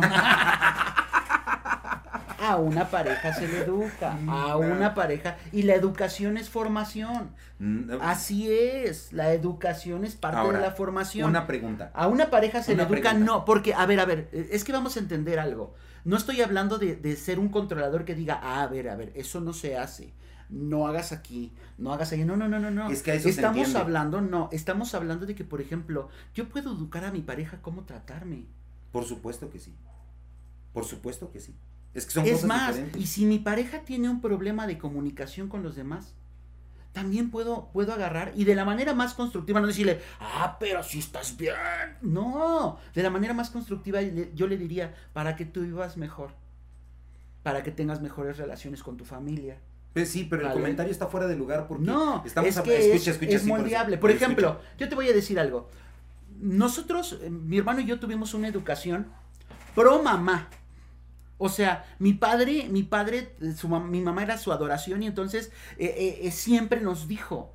Speaker 2: A una pareja se le educa, a una pareja, y la educación es formación. Así es, la educación es parte de la formación.
Speaker 3: Una pregunta.
Speaker 2: A una pareja se le educa, no, porque, a ver, es que vamos a entender algo. No estoy hablando de ser un controlador que diga, a ver, eso no se hace. No hagas aquí, no hagas allá. No.
Speaker 3: Es que a eso
Speaker 2: estamos hablando de que, por ejemplo, yo puedo educar a mi pareja cómo tratarme.
Speaker 3: Por supuesto que sí. Es que son cosas diferentes.
Speaker 2: Y si mi pareja tiene un problema de comunicación con los demás, también puedo agarrar y de la manera más constructiva, no decirle, pero si estás bien. No, de la manera más constructiva yo le diría, para que tú vivas mejor, para que tengas mejores relaciones con tu familia.
Speaker 3: Pues sí, pero el comentario está fuera de lugar porque
Speaker 2: es moldeable. Por ejemplo, yo te voy a decir algo. Nosotros, mi hermano y yo tuvimos una educación pro mamá. O sea, mi mamá era su adoración y entonces siempre nos dijo,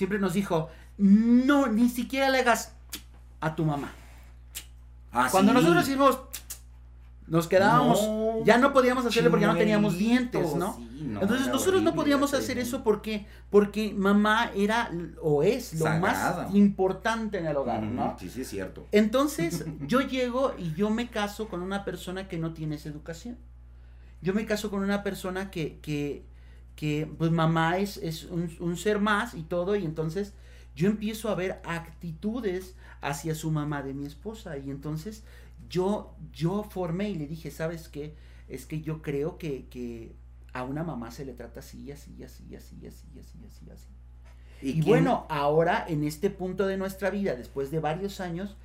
Speaker 2: no, ni siquiera le hagas a tu mamá. Cuando nosotros hicimos, nos quedábamos, ya no podíamos hacerlo porque ya no teníamos dientes, ¿no? Sí, entonces nosotros no podíamos hacer eso porque mamá era o es lo
Speaker 3: sagrada,
Speaker 2: más importante en el hogar, ¿no?
Speaker 3: Sí, es cierto.
Speaker 2: Entonces yo llego y yo me caso con una persona que no tiene esa educación. Yo me caso con una persona que pues mamá es un ser más y todo, y entonces yo empiezo a ver actitudes hacia su mamá de mi esposa, y entonces yo formé y le dije, ¿sabes qué? Es que yo creo que a una mamá se le trata así, así, así, así, así, así, así, así. Y bueno, ahora en este punto de nuestra vida, después de varios años,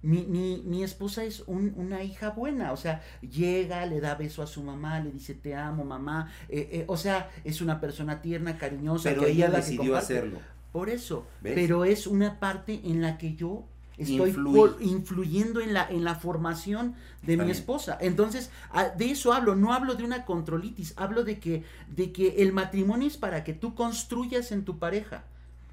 Speaker 2: mi esposa es una hija buena, o sea, llega, le da beso a su mamá, le dice te amo mamá, o sea, es una persona tierna, cariñosa.
Speaker 3: Pero ella decidió hacerlo.
Speaker 2: Por eso,
Speaker 3: ¿ves?
Speaker 2: Pero es una parte en la que yo estoy influyendo en la formación de mi esposa. Entonces, de eso hablo, no hablo de una controlitis, hablo de que el matrimonio es para que tú construyas en tu pareja.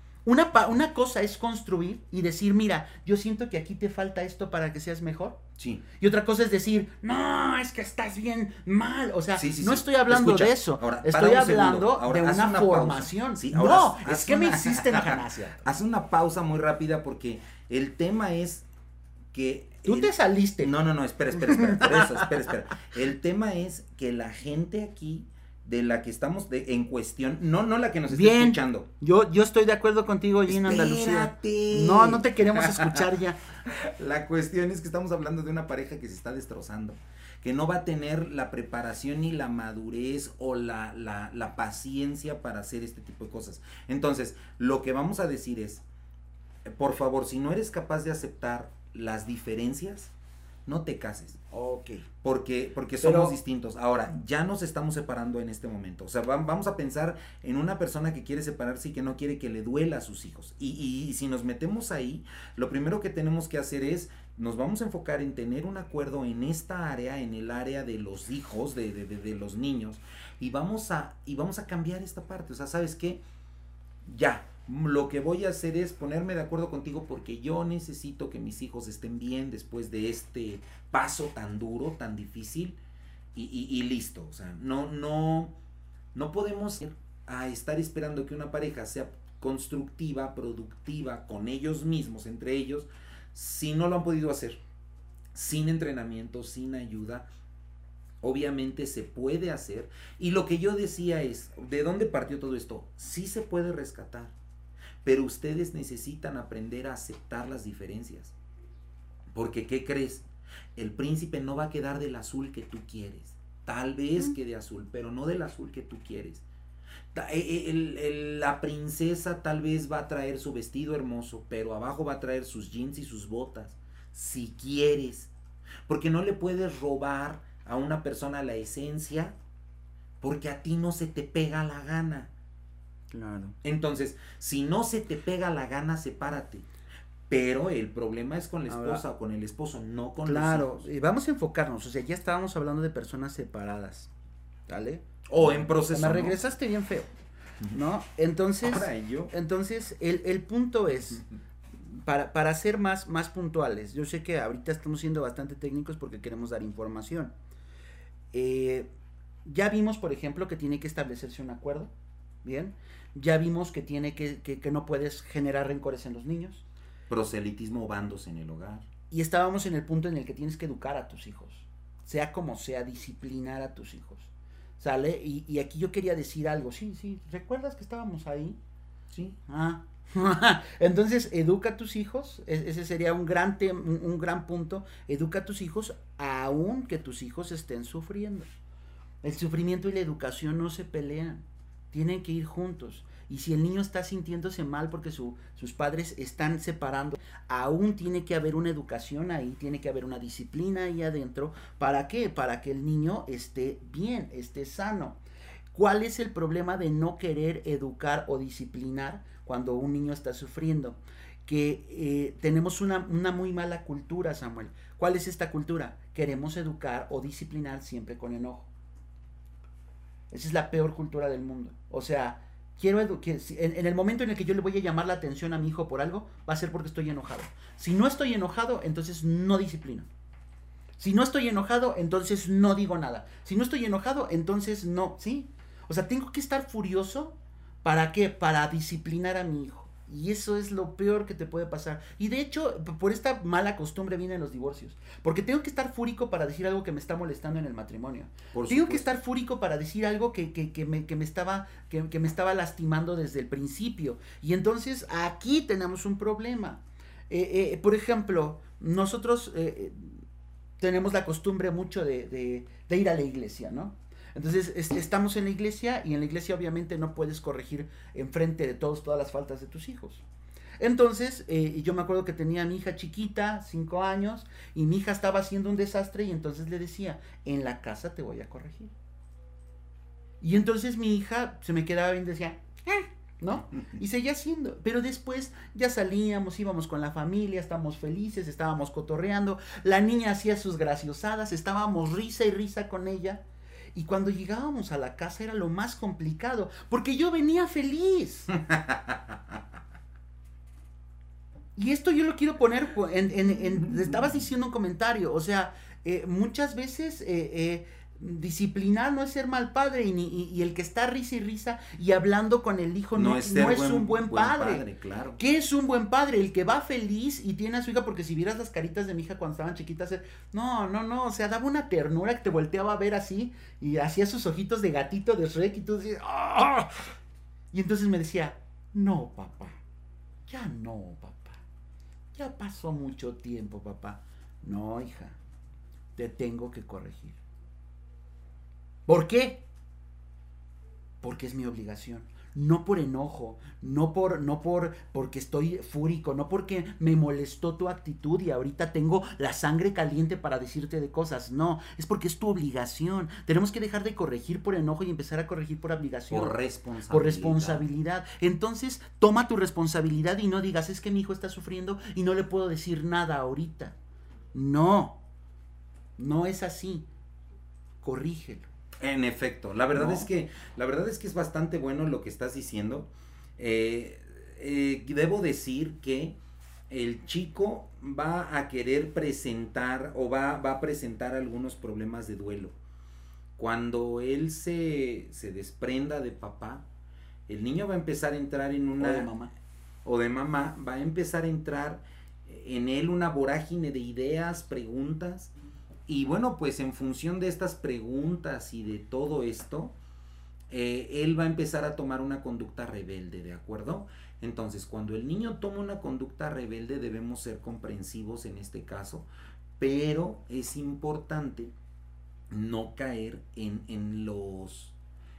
Speaker 2: Una cosa es construir y decir, mira, yo siento que aquí te falta esto para que seas mejor.
Speaker 3: Sí.
Speaker 2: Y otra cosa es decir, no, es que estás bien mal. O sea,
Speaker 3: sí,
Speaker 2: no estoy hablando de eso.
Speaker 3: Ahora,
Speaker 2: estoy hablando de una formación.
Speaker 3: Sí,
Speaker 2: no, es que me hiciste enajenancia.
Speaker 3: Haz una pausa muy rápida porque el tema es que...
Speaker 2: Tú te saliste.
Speaker 3: No, espera. Espera. El tema es que la gente aquí... de la que estamos en cuestión, no la que nos está escuchando.
Speaker 2: Yo estoy de acuerdo contigo, Gina Andalucía. No te queremos escuchar ya.
Speaker 3: La cuestión es que estamos hablando de una pareja que se está destrozando, que no va a tener la preparación ni la madurez o la paciencia para hacer este tipo de cosas. Entonces, lo que vamos a decir es, por favor, si no eres capaz de aceptar las diferencias, no te cases.
Speaker 2: Ok.
Speaker 3: Porque somos distintos. Ahora, ya nos estamos separando en este momento. O sea, vamos a pensar en una persona que quiere separarse y que no quiere que le duela a sus hijos. Y si nos metemos ahí, lo primero que tenemos que hacer es, nos vamos a enfocar en tener un acuerdo en esta área, en el área de los hijos, de los niños, y vamos a cambiar esta parte. O sea, ¿sabes qué? Ya. Lo que voy a hacer es ponerme de acuerdo contigo porque yo necesito que mis hijos estén bien después de este paso tan duro, tan difícil y listo. O sea, no podemos estar esperando que una pareja sea constructiva, productiva con ellos mismos, entre ellos, si no lo han podido hacer, sin entrenamiento, sin ayuda. Obviamente se puede hacer, y lo que yo decía es, ¿de dónde partió todo esto? Sí se puede rescatar, pero ustedes necesitan aprender a aceptar las diferencias, porque ¿qué crees? El príncipe no va a quedar del azul que tú quieres, tal vez quede azul, pero no del azul que tú quieres. La princesa tal vez va a traer su vestido hermoso, pero abajo va a traer sus jeans y sus botas, si quieres, porque no le puedes robar a una persona la esencia porque a ti no se te pega la gana.
Speaker 2: Claro.
Speaker 3: Entonces, si no se te pega la gana, sepárate. Pero el problema es con la esposa o con el esposo, no con los hijos.
Speaker 2: Claro, vamos a enfocarnos, o sea, ya estábamos hablando de personas separadas, ¿vale?
Speaker 3: O en proceso,
Speaker 2: me regresaste bien feo, ¿no? Entonces, el punto es, para ser más puntuales, yo sé que ahorita estamos siendo bastante técnicos porque queremos dar información. Ya vimos, por ejemplo, que tiene que establecerse un acuerdo, ¿bien? Ya vimos que tiene que no puedes generar rencores en los niños.
Speaker 3: Proselitismo, bandos en el hogar.
Speaker 2: Y estábamos en el punto en el que tienes que educar a tus hijos, sea como sea, disciplinar a tus hijos, ¿sale? Y aquí yo quería decir algo, sí, ¿recuerdas que estábamos ahí?
Speaker 3: Sí.
Speaker 2: Entonces, educa a tus hijos, ese sería un gran punto, educa a tus hijos, aun que tus hijos estén sufriendo. El sufrimiento y la educación no se pelean, tienen que ir juntos. Y si el niño está sintiéndose mal porque sus padres están separando, aún tiene que haber una educación ahí, tiene que haber una disciplina ahí adentro. ¿Para qué? Para que el niño esté bien, esté sano. ¿Cuál es el problema de no querer educar o disciplinar cuando un niño está sufriendo? Que tenemos una muy mala cultura, Samuel. ¿Cuál es esta cultura? Queremos educar o disciplinar siempre con enojo. Esa es la peor cultura del mundo. O sea, en el momento en el que yo le voy a llamar la atención a mi hijo por algo, va a ser porque estoy enojado. Si no estoy enojado, entonces no disciplino. Si no estoy enojado, entonces no digo nada. Si no estoy enojado, entonces no, ¿sí? O sea, tengo que estar furioso, ¿para qué? Para disciplinar a mi hijo. Y eso es lo peor que te puede pasar. Y de hecho, por esta mala costumbre vienen los divorcios. Porque tengo que estar fúrico para decir algo que me está molestando en el matrimonio. Tengo que estar fúrico para decir algo que me estaba lastimando desde el principio. Y entonces aquí tenemos un problema. Por ejemplo, nosotros tenemos la costumbre mucho de ir a la iglesia, ¿no? Entonces estamos en la iglesia y en la iglesia obviamente no puedes corregir enfrente de todas las faltas de tus hijos. Entonces yo me acuerdo que tenía a mi hija chiquita, 5 años, y mi hija estaba haciendo un desastre y entonces le decía, en la casa te voy a corregir. Y entonces mi hija se me quedaba bien y decía, ¿no? Y seguía haciendo, pero después ya salíamos, íbamos con la familia, estábamos felices, estábamos cotorreando, la niña hacía sus graciosadas, estábamos risa y risa con ella. Y cuando llegábamos a la casa era lo más complicado, porque yo venía feliz. Y esto yo lo quiero poner estabas diciendo un comentario, o sea, muchas veces disciplinar no es ser mal padre, y el que está risa y risa y hablando con el hijo no es un buen padre.
Speaker 3: Claro.
Speaker 2: ¿Qué es un buen padre? El que va feliz y tiene a su hija, porque si vieras las caritas de mi hija cuando estaban chiquitas, no, o sea, daba una ternura que te volteaba a ver así y hacía sus ojitos de gatito de Shrek y tú decías, ¡ah! Y entonces me decía, no, papá, ya pasó mucho tiempo, papá. No, hija, te tengo que corregir. ¿Por qué? Porque es mi obligación. No por enojo, porque estoy fúrico, no porque me molestó tu actitud y ahorita tengo la sangre caliente para decirte de cosas. No, es porque es tu obligación. Tenemos que dejar de corregir por enojo y empezar a corregir por obligación.
Speaker 3: Por
Speaker 2: responsabilidad. Entonces, toma tu responsabilidad y no digas, es que mi hijo está sufriendo y no le puedo decir nada ahorita. No es así. Corrígelo.
Speaker 3: En efecto, la verdad es que es bastante bueno lo que estás diciendo. Debo decir que el chico va a querer presentar o va a presentar algunos problemas de duelo. Cuando él se desprenda de papá, el niño va a empezar a entrar en una... O de mamá, va a empezar a entrar en él una vorágine de ideas, preguntas. Y bueno, pues en función de estas preguntas y de todo esto, él va a empezar a tomar una conducta rebelde, ¿de acuerdo? Entonces, cuando el niño toma una conducta rebelde, debemos ser comprensivos en este caso, pero es importante no caer en los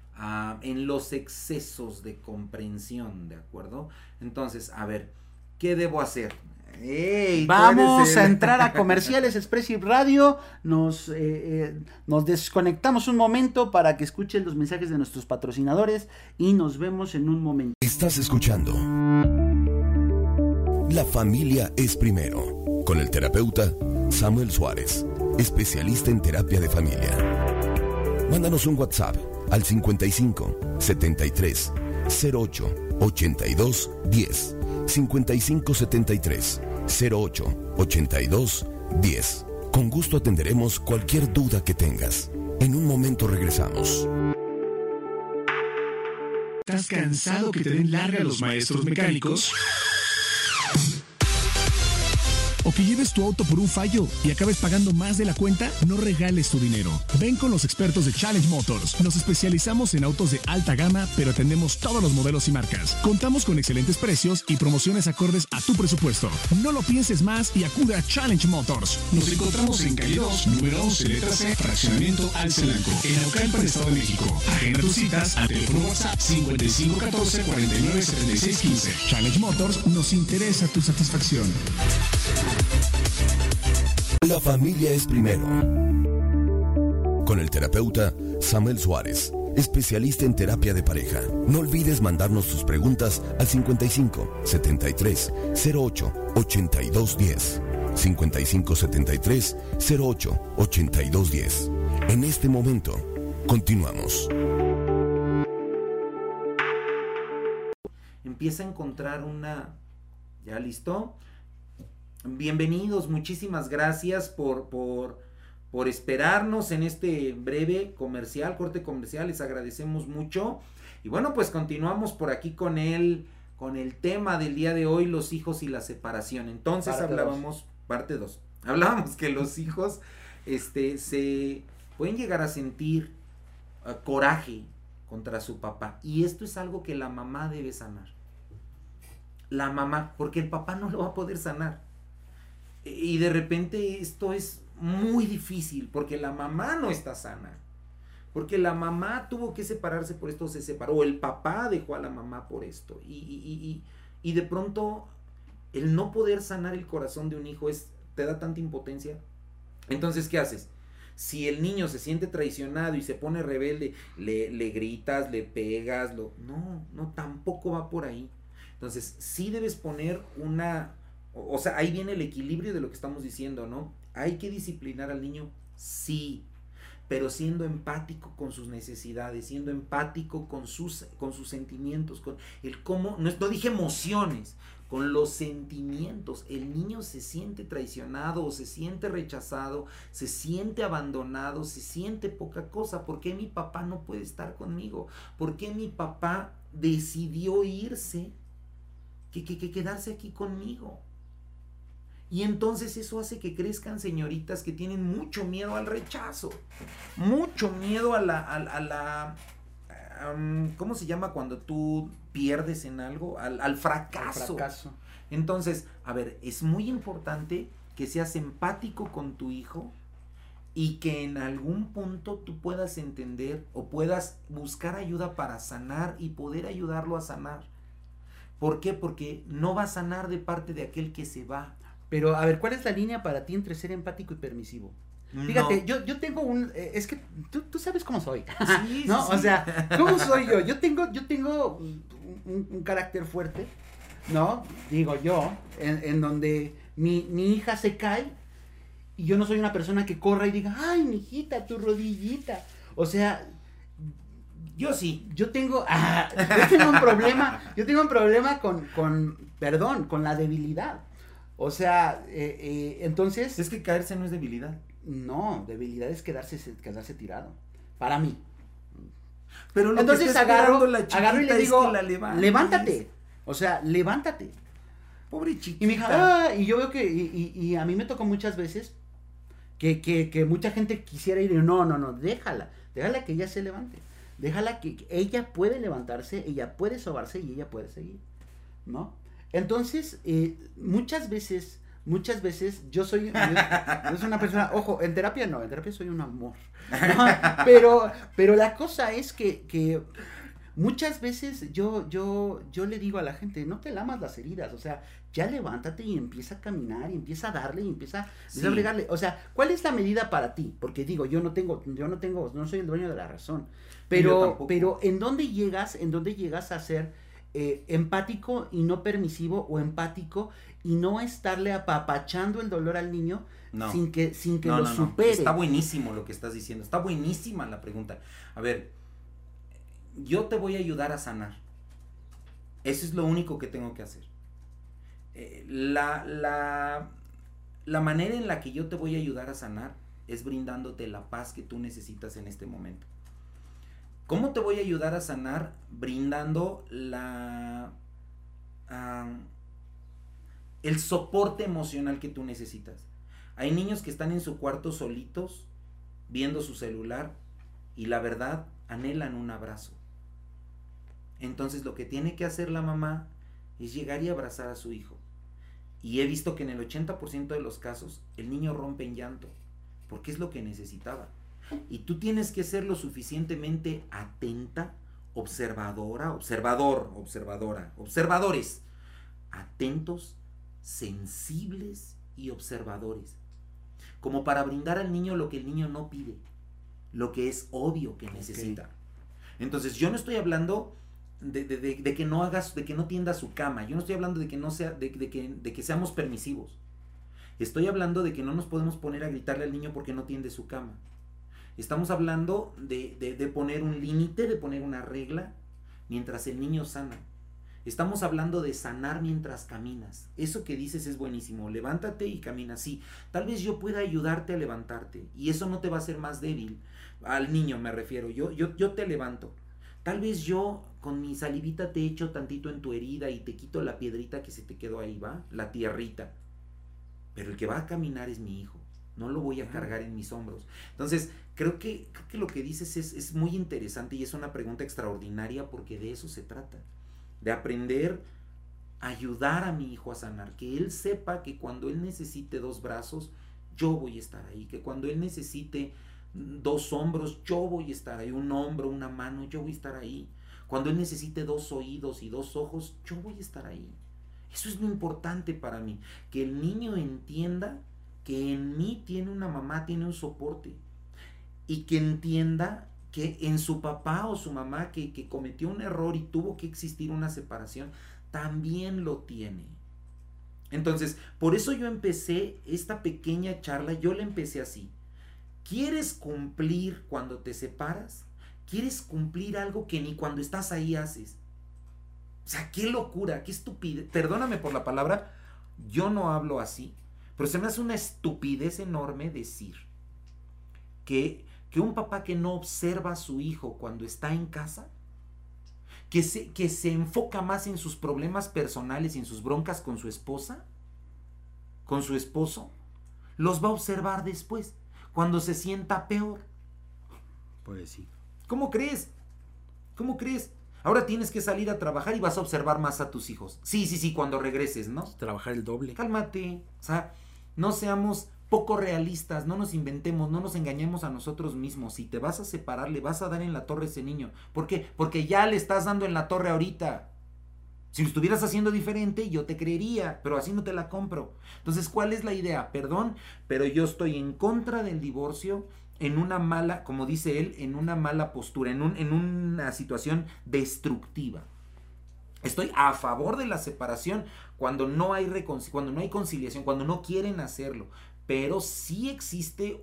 Speaker 3: excesos de comprensión, ¿de acuerdo? Entonces, a ver, ¿qué debo hacer?
Speaker 2: Vamos a entrar a comerciales Expressive Radio. Nos desconectamos un momento para que escuchen los mensajes de nuestros patrocinadores y nos vemos en un momento.
Speaker 1: Estás escuchando La Familia es Primero, con el terapeuta Samuel Suárez, especialista en terapia de familia. Mándanos un WhatsApp al 55 73 08 82 10. 55 73 08 82 10. Con gusto atenderemos cualquier duda que tengas. En un momento regresamos.
Speaker 4: ¿Estás cansado que te den larga los maestros mecánicos? ¿O que lleves tu auto por un fallo y acabes pagando más de la cuenta? No regales tu dinero. Ven con los expertos de Challenge Motors. Nos especializamos en autos de alta gama, pero atendemos todos los modelos y marcas. Contamos con excelentes precios y promociones acordes a tu presupuesto. No lo pienses más y acude a Challenge Motors. Nos encontramos en calle 2, número 11, letra C, fraccionamiento Alcelanco, en Naucalpan, Estado de México. Agenda tus citas al teléfono WhatsApp 5514 49 76 15. Challenge Motors, nos interesa tu satisfacción.
Speaker 1: La familia es primero. Con el terapeuta Samuel Suárez, especialista en terapia de pareja. No olvides mandarnos tus preguntas al 55 73 08 82 10. 55 73 08 82 10. En este momento, continuamos.
Speaker 3: Empieza a encontrar una... ¿Ya listo? Bienvenidos, muchísimas gracias por esperarnos en este breve corte comercial, les agradecemos mucho. Y bueno, pues continuamos por aquí con el con el tema del día de hoy, los hijos y la separación. Entonces parte 2, hablábamos que los hijos se pueden llegar a sentir coraje contra su papá, y esto es algo que la mamá debe sanar. La mamá, porque el papá no lo va a poder sanar. Y de repente esto es muy difícil, porque la mamá no está sana. Porque la mamá tuvo que separarse por esto, se separó. O el papá dejó a la mamá por esto. Y de pronto, el no poder sanar el corazón de un hijo te da tanta impotencia. Entonces, ¿qué haces? Si el niño se siente traicionado y se pone rebelde, le gritas, le pegas, no, tampoco va por ahí. Entonces, sí debes poner o sea, ahí viene el equilibrio de lo que estamos diciendo, ¿no? Hay que disciplinar al niño, sí, pero siendo empático con sus necesidades, siendo empático con sus sentimientos, con el cómo, no dije emociones, con los sentimientos. El niño se siente traicionado o se siente rechazado, se siente abandonado, se siente poca cosa. ¿Por qué mi papá no puede estar conmigo? ¿Por qué mi papá decidió irse? Que quedarse aquí conmigo. Y entonces eso hace que crezcan señoritas que tienen mucho miedo al rechazo, mucho miedo a la ¿cómo se llama cuando tú pierdes en algo? Al fracaso. Entonces, a ver, es muy importante que seas empático con tu hijo y que en algún punto tú puedas entender o puedas buscar ayuda para sanar y poder ayudarlo a sanar. ¿Por qué? Porque no va a sanar de parte de aquel que se va.
Speaker 2: Pero, a ver, ¿cuál es la línea para ti entre ser empático y permisivo? Fíjate, yo tengo es que tú sabes cómo soy,
Speaker 3: sí,
Speaker 2: ¿no?
Speaker 3: Sí.
Speaker 2: O sea, ¿cómo soy yo? Yo tengo un carácter fuerte, ¿no? Digo yo, en donde mi hija se cae y yo no soy una persona que corra y diga, ay, mijita, tu rodillita. O sea,
Speaker 3: yo sí.
Speaker 2: Yo tengo un problema con la debilidad. O sea, entonces...
Speaker 3: Es que caerse no es debilidad.
Speaker 2: No, debilidad es quedarse tirado. Para mí.
Speaker 3: Pero lo
Speaker 2: entonces
Speaker 3: que
Speaker 2: agarro y le digo,
Speaker 3: levántate.
Speaker 2: O sea, levántate.
Speaker 3: Pobre chiquita.
Speaker 2: Y mi hija, y yo veo que, y a mí me tocó muchas veces que mucha gente quisiera ir y no, déjala que ella se levante. Déjala que ella puede levantarse, ella puede sobarse y ella puede seguir, ¿no? Entonces, muchas veces yo soy una persona, ojo, en terapia soy un amor, ¿no? pero la cosa es que muchas veces yo le digo a la gente, no te lamas las heridas, o sea, ya levántate y empieza a caminar y empieza a darle y empieza a bregarle. O sea, ¿cuál es la medida para ti? Porque digo, no soy el dueño de la razón, pero ¿en dónde llegas a ser empático y no permisivo, o empático y no estarle apapachando el dolor al niño sin que lo supere?
Speaker 3: Está buenísimo lo que estás diciendo, está buenísima la pregunta. A ver, yo te voy a ayudar a sanar. Eso es lo único que tengo que hacer. La manera en la que yo te voy a ayudar a sanar es brindándote la paz que tú necesitas en este momento. ¿Cómo te voy a ayudar a sanar? Brindando el soporte emocional que tú necesitas. Hay niños que están en su cuarto solitos, viendo su celular, y la verdad, anhelan un abrazo. Entonces lo que tiene que hacer la mamá es llegar y abrazar a su hijo. Y he visto que en el 80% de los casos, el niño rompe en llanto, porque es lo que necesitaba. Y tú tienes que ser lo suficientemente atenta, observadores, atentos, sensibles y observadores, como para brindar al niño lo que el niño no pide, lo que es obvio que necesita. Okay. Entonces, yo no estoy hablando de que no tienda su cama, yo no estoy hablando de que seamos permisivos. Estoy hablando de que no nos podemos poner a gritarle al niño porque no tiende su cama. Estamos hablando de poner un límite, de poner una regla mientras el niño sana. Estamos hablando de sanar mientras caminas. Eso que dices es buenísimo. Levántate y camina. Sí, tal vez yo pueda ayudarte a levantarte y eso no te va a hacer más débil. Al niño me refiero. Yo te levanto. Tal vez yo con mi salivita te echo tantito en tu herida y te quito la piedrita que se te quedó ahí, ¿va? La tierrita. Pero el que va a caminar es mi hijo. No lo voy a cargar en mis hombros. Entonces, creo que lo que dices es muy interesante y es una pregunta extraordinaria porque de eso se trata. De aprender a ayudar a mi hijo a sanar. Que él sepa que cuando él necesite 2 brazos, yo voy a estar ahí. Que cuando él necesite 2 hombros, yo voy a estar ahí. Un hombro, una mano, yo voy a estar ahí. Cuando él necesite 2 oídos y 2 ojos, yo voy a estar ahí. Eso es lo importante para mí. Que el niño entienda que en mí tiene una mamá, tiene un soporte. Y que entienda que en su papá o su mamá que cometió un error y tuvo que existir una separación, también lo tiene. Entonces, por eso yo empecé esta pequeña charla, yo la empecé así. ¿Quieres cumplir cuando te separas? ¿Quieres cumplir algo que ni cuando estás ahí haces? O sea, qué locura, qué estupidez. Perdóname por la palabra, yo no hablo así, pero se me hace una estupidez enorme decir que un papá que no observa a su hijo cuando está en casa, que se enfoca más en sus problemas personales y en sus broncas con su esposa, con su esposo, los va a observar después, cuando se sienta peor.
Speaker 2: Pues sí.
Speaker 3: ¿Cómo crees? ¿Cómo crees? Ahora tienes que salir a trabajar y vas a observar más a tus hijos. Sí, cuando regreses, ¿no?
Speaker 2: Trabajar el doble.
Speaker 3: Cálmate. O sea, no seamos poco realistas, no nos inventemos, no nos engañemos a nosotros mismos. Si te vas a separar, le vas a dar en la torre a ese niño. ¿Por qué? Porque ya le estás dando en la torre ahorita. Si lo estuvieras haciendo diferente, yo te creería, pero así no te la compro. Entonces, ¿cuál es la idea? Perdón, pero yo estoy en contra del divorcio en una mala, como dice él, en una mala postura, en una situación destructiva. Estoy a favor de la separación cuando no hay conciliación, cuando no quieren hacerlo, pero sí existe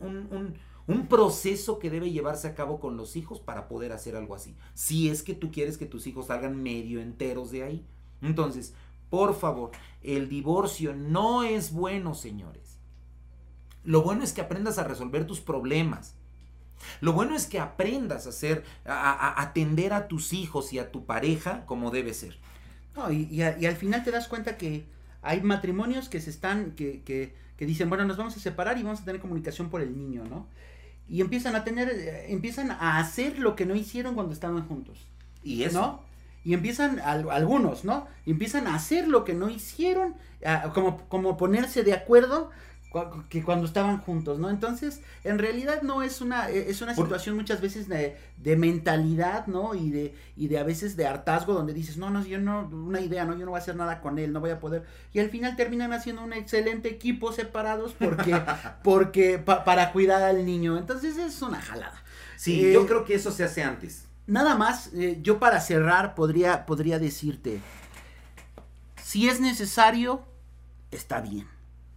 Speaker 3: un proceso que debe llevarse a cabo con los hijos para poder hacer algo así. Si es que tú quieres que tus hijos salgan medio enteros de ahí. Entonces, por favor, el divorcio no es bueno, señores. Lo bueno es que aprendas a resolver tus problemas. Lo bueno es que aprendas a atender a tus hijos y a tu pareja como debe ser.
Speaker 2: No, y al final te das cuenta que hay matrimonios que que dicen, bueno, nos vamos a separar y vamos a tener comunicación por el niño, ¿no? Y empiezan a hacer lo que no hicieron cuando estaban juntos.
Speaker 3: Y eso,
Speaker 2: ¿no? Y empiezan, algunos, ¿no? Y empiezan a hacer lo que no hicieron, como ponerse de acuerdo que cuando estaban juntos, ¿no? Entonces, en realidad no es una situación muchas veces de mentalidad, ¿no? Y de a veces de hartazgo donde dices, no, yo no, una idea, ¿no? Yo no voy a hacer nada con él, no voy a poder. Y al final terminan haciendo un excelente equipo separados porque para cuidar al niño. Entonces es una jalada.
Speaker 3: Sí, yo creo que eso se hace antes.
Speaker 2: Nada más, yo para cerrar podría decirte, si es necesario, está bien.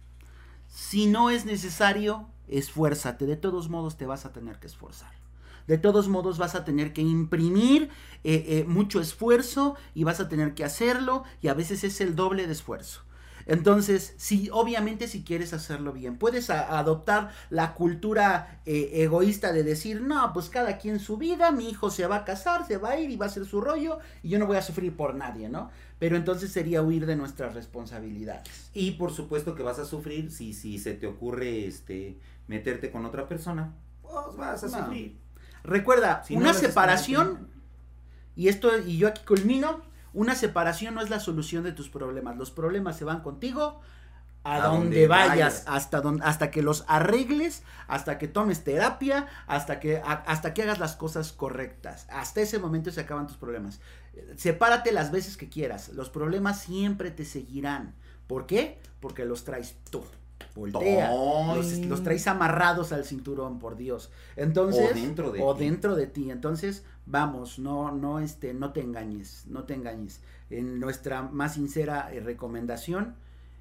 Speaker 2: Si no es necesario, esfuérzate. De todos modos te vas a tener que esforzar. De todos modos vas a tener que imprimir mucho esfuerzo y vas a tener que hacerlo y a veces es el doble de esfuerzo. Entonces, obviamente si quieres hacerlo bien, puedes adoptar la cultura egoísta de decir, no, pues cada quien su vida, mi hijo se va a casar, se va a ir y va a hacer su rollo y yo no voy a sufrir por nadie, ¿no? Pero entonces sería huir de nuestras responsabilidades.
Speaker 3: Y por supuesto que vas a sufrir si se te ocurre meterte con otra persona, pues vas a sufrir.
Speaker 2: Recuerda, si una separación, y yo aquí culmino, una separación no es la solución de tus problemas. Los problemas se van contigo a donde vayas, hasta que los arregles, hasta que tomes terapia, hasta que hagas las cosas correctas. Hasta ese momento se acaban tus problemas. Sepárate las veces que quieras. Los problemas siempre te seguirán. ¿Por qué? Porque los traes tú. Voltea. Los traes amarrados al cinturón, por Dios. Entonces, o dentro de ti. Entonces, vamos, no te engañes, no te engañes. En nuestra más sincera recomendación,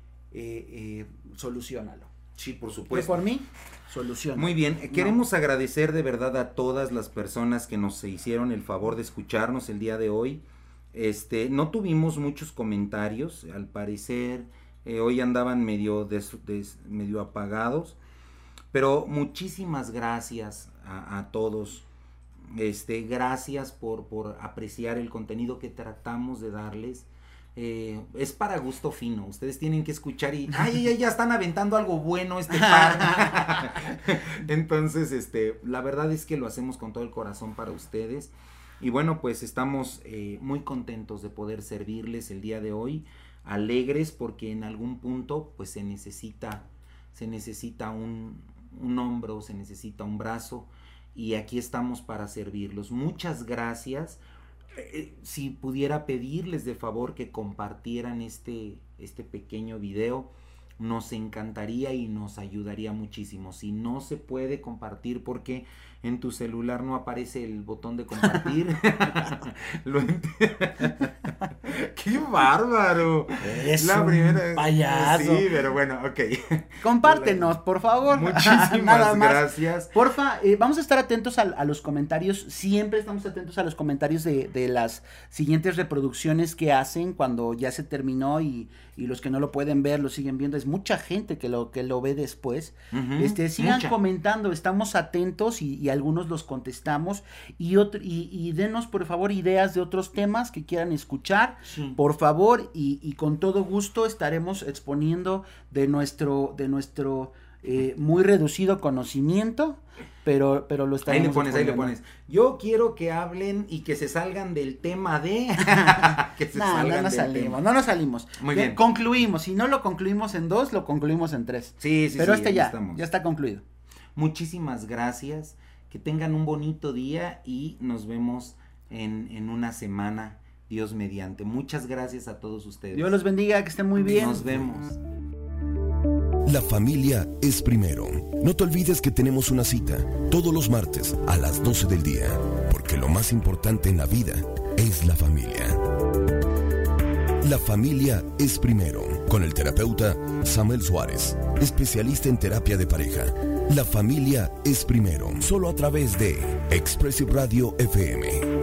Speaker 2: soluciónalo.
Speaker 3: Sí, por supuesto.
Speaker 2: Por mí, soluciona.
Speaker 3: Muy bien, queremos agradecer de verdad a todas las personas que nos hicieron el favor de escucharnos el día de hoy. No tuvimos muchos comentarios, al parecer hoy andaban medio apagados, pero muchísimas gracias a todos Gracias por apreciar el contenido que tratamos de darles. Es para gusto fino. Ustedes tienen que escuchar y ya están aventando algo bueno este par. Entonces, la verdad es que lo hacemos con todo el corazón para ustedes. Y bueno, pues estamos muy contentos de poder servirles el día de hoy, alegres porque en algún punto pues se necesita un hombro, se necesita un brazo, y aquí estamos para servirlos. Muchas gracias. Si pudiera pedirles de favor que compartieran este pequeño video, nos encantaría y nos ayudaría muchísimo. Si no se puede compartir porque en tu celular no aparece el botón de compartir, ¡qué bárbaro!
Speaker 2: Es la primera payaso.
Speaker 3: Sí, pero bueno, ok.
Speaker 2: Compártenos, por favor.
Speaker 3: Muchísimas
Speaker 2: Nada más.
Speaker 3: Gracias.
Speaker 2: Porfa, vamos a estar atentos a los comentarios. Siempre estamos atentos a los comentarios de las siguientes reproducciones que hacen cuando ya se terminó y los que no lo pueden ver lo siguen viendo. Es mucha gente que lo ve después. Sigan comentando, estamos atentos y algunos los contestamos y denos por favor ideas de otros temas que quieran escuchar, por favor, y con todo gusto estaremos exponiendo de nuestro muy reducido conocimiento, pero lo estaremos
Speaker 3: ahí le pones. Yo quiero que hablen y que se salgan del tema de
Speaker 2: no nos salimos.
Speaker 3: Muy bien.
Speaker 2: Concluimos, si no lo concluimos en 2, lo concluimos en 3.
Speaker 3: Sí,
Speaker 2: pero ya está concluido.
Speaker 3: Muchísimas gracias, que tengan un bonito día y nos vemos en una semana, Dios mediante. Muchas gracias a todos ustedes.
Speaker 2: Dios los bendiga, que estén muy bien.
Speaker 3: Nos vemos.
Speaker 1: La familia es primero. No te olvides que tenemos una cita todos los martes a las 12 del día, porque lo más importante en la vida es la familia. La familia es primero, con el terapeuta Samuel Suárez, especialista en terapia de pareja. La familia es primero, solo a través de Expressive Radio FM.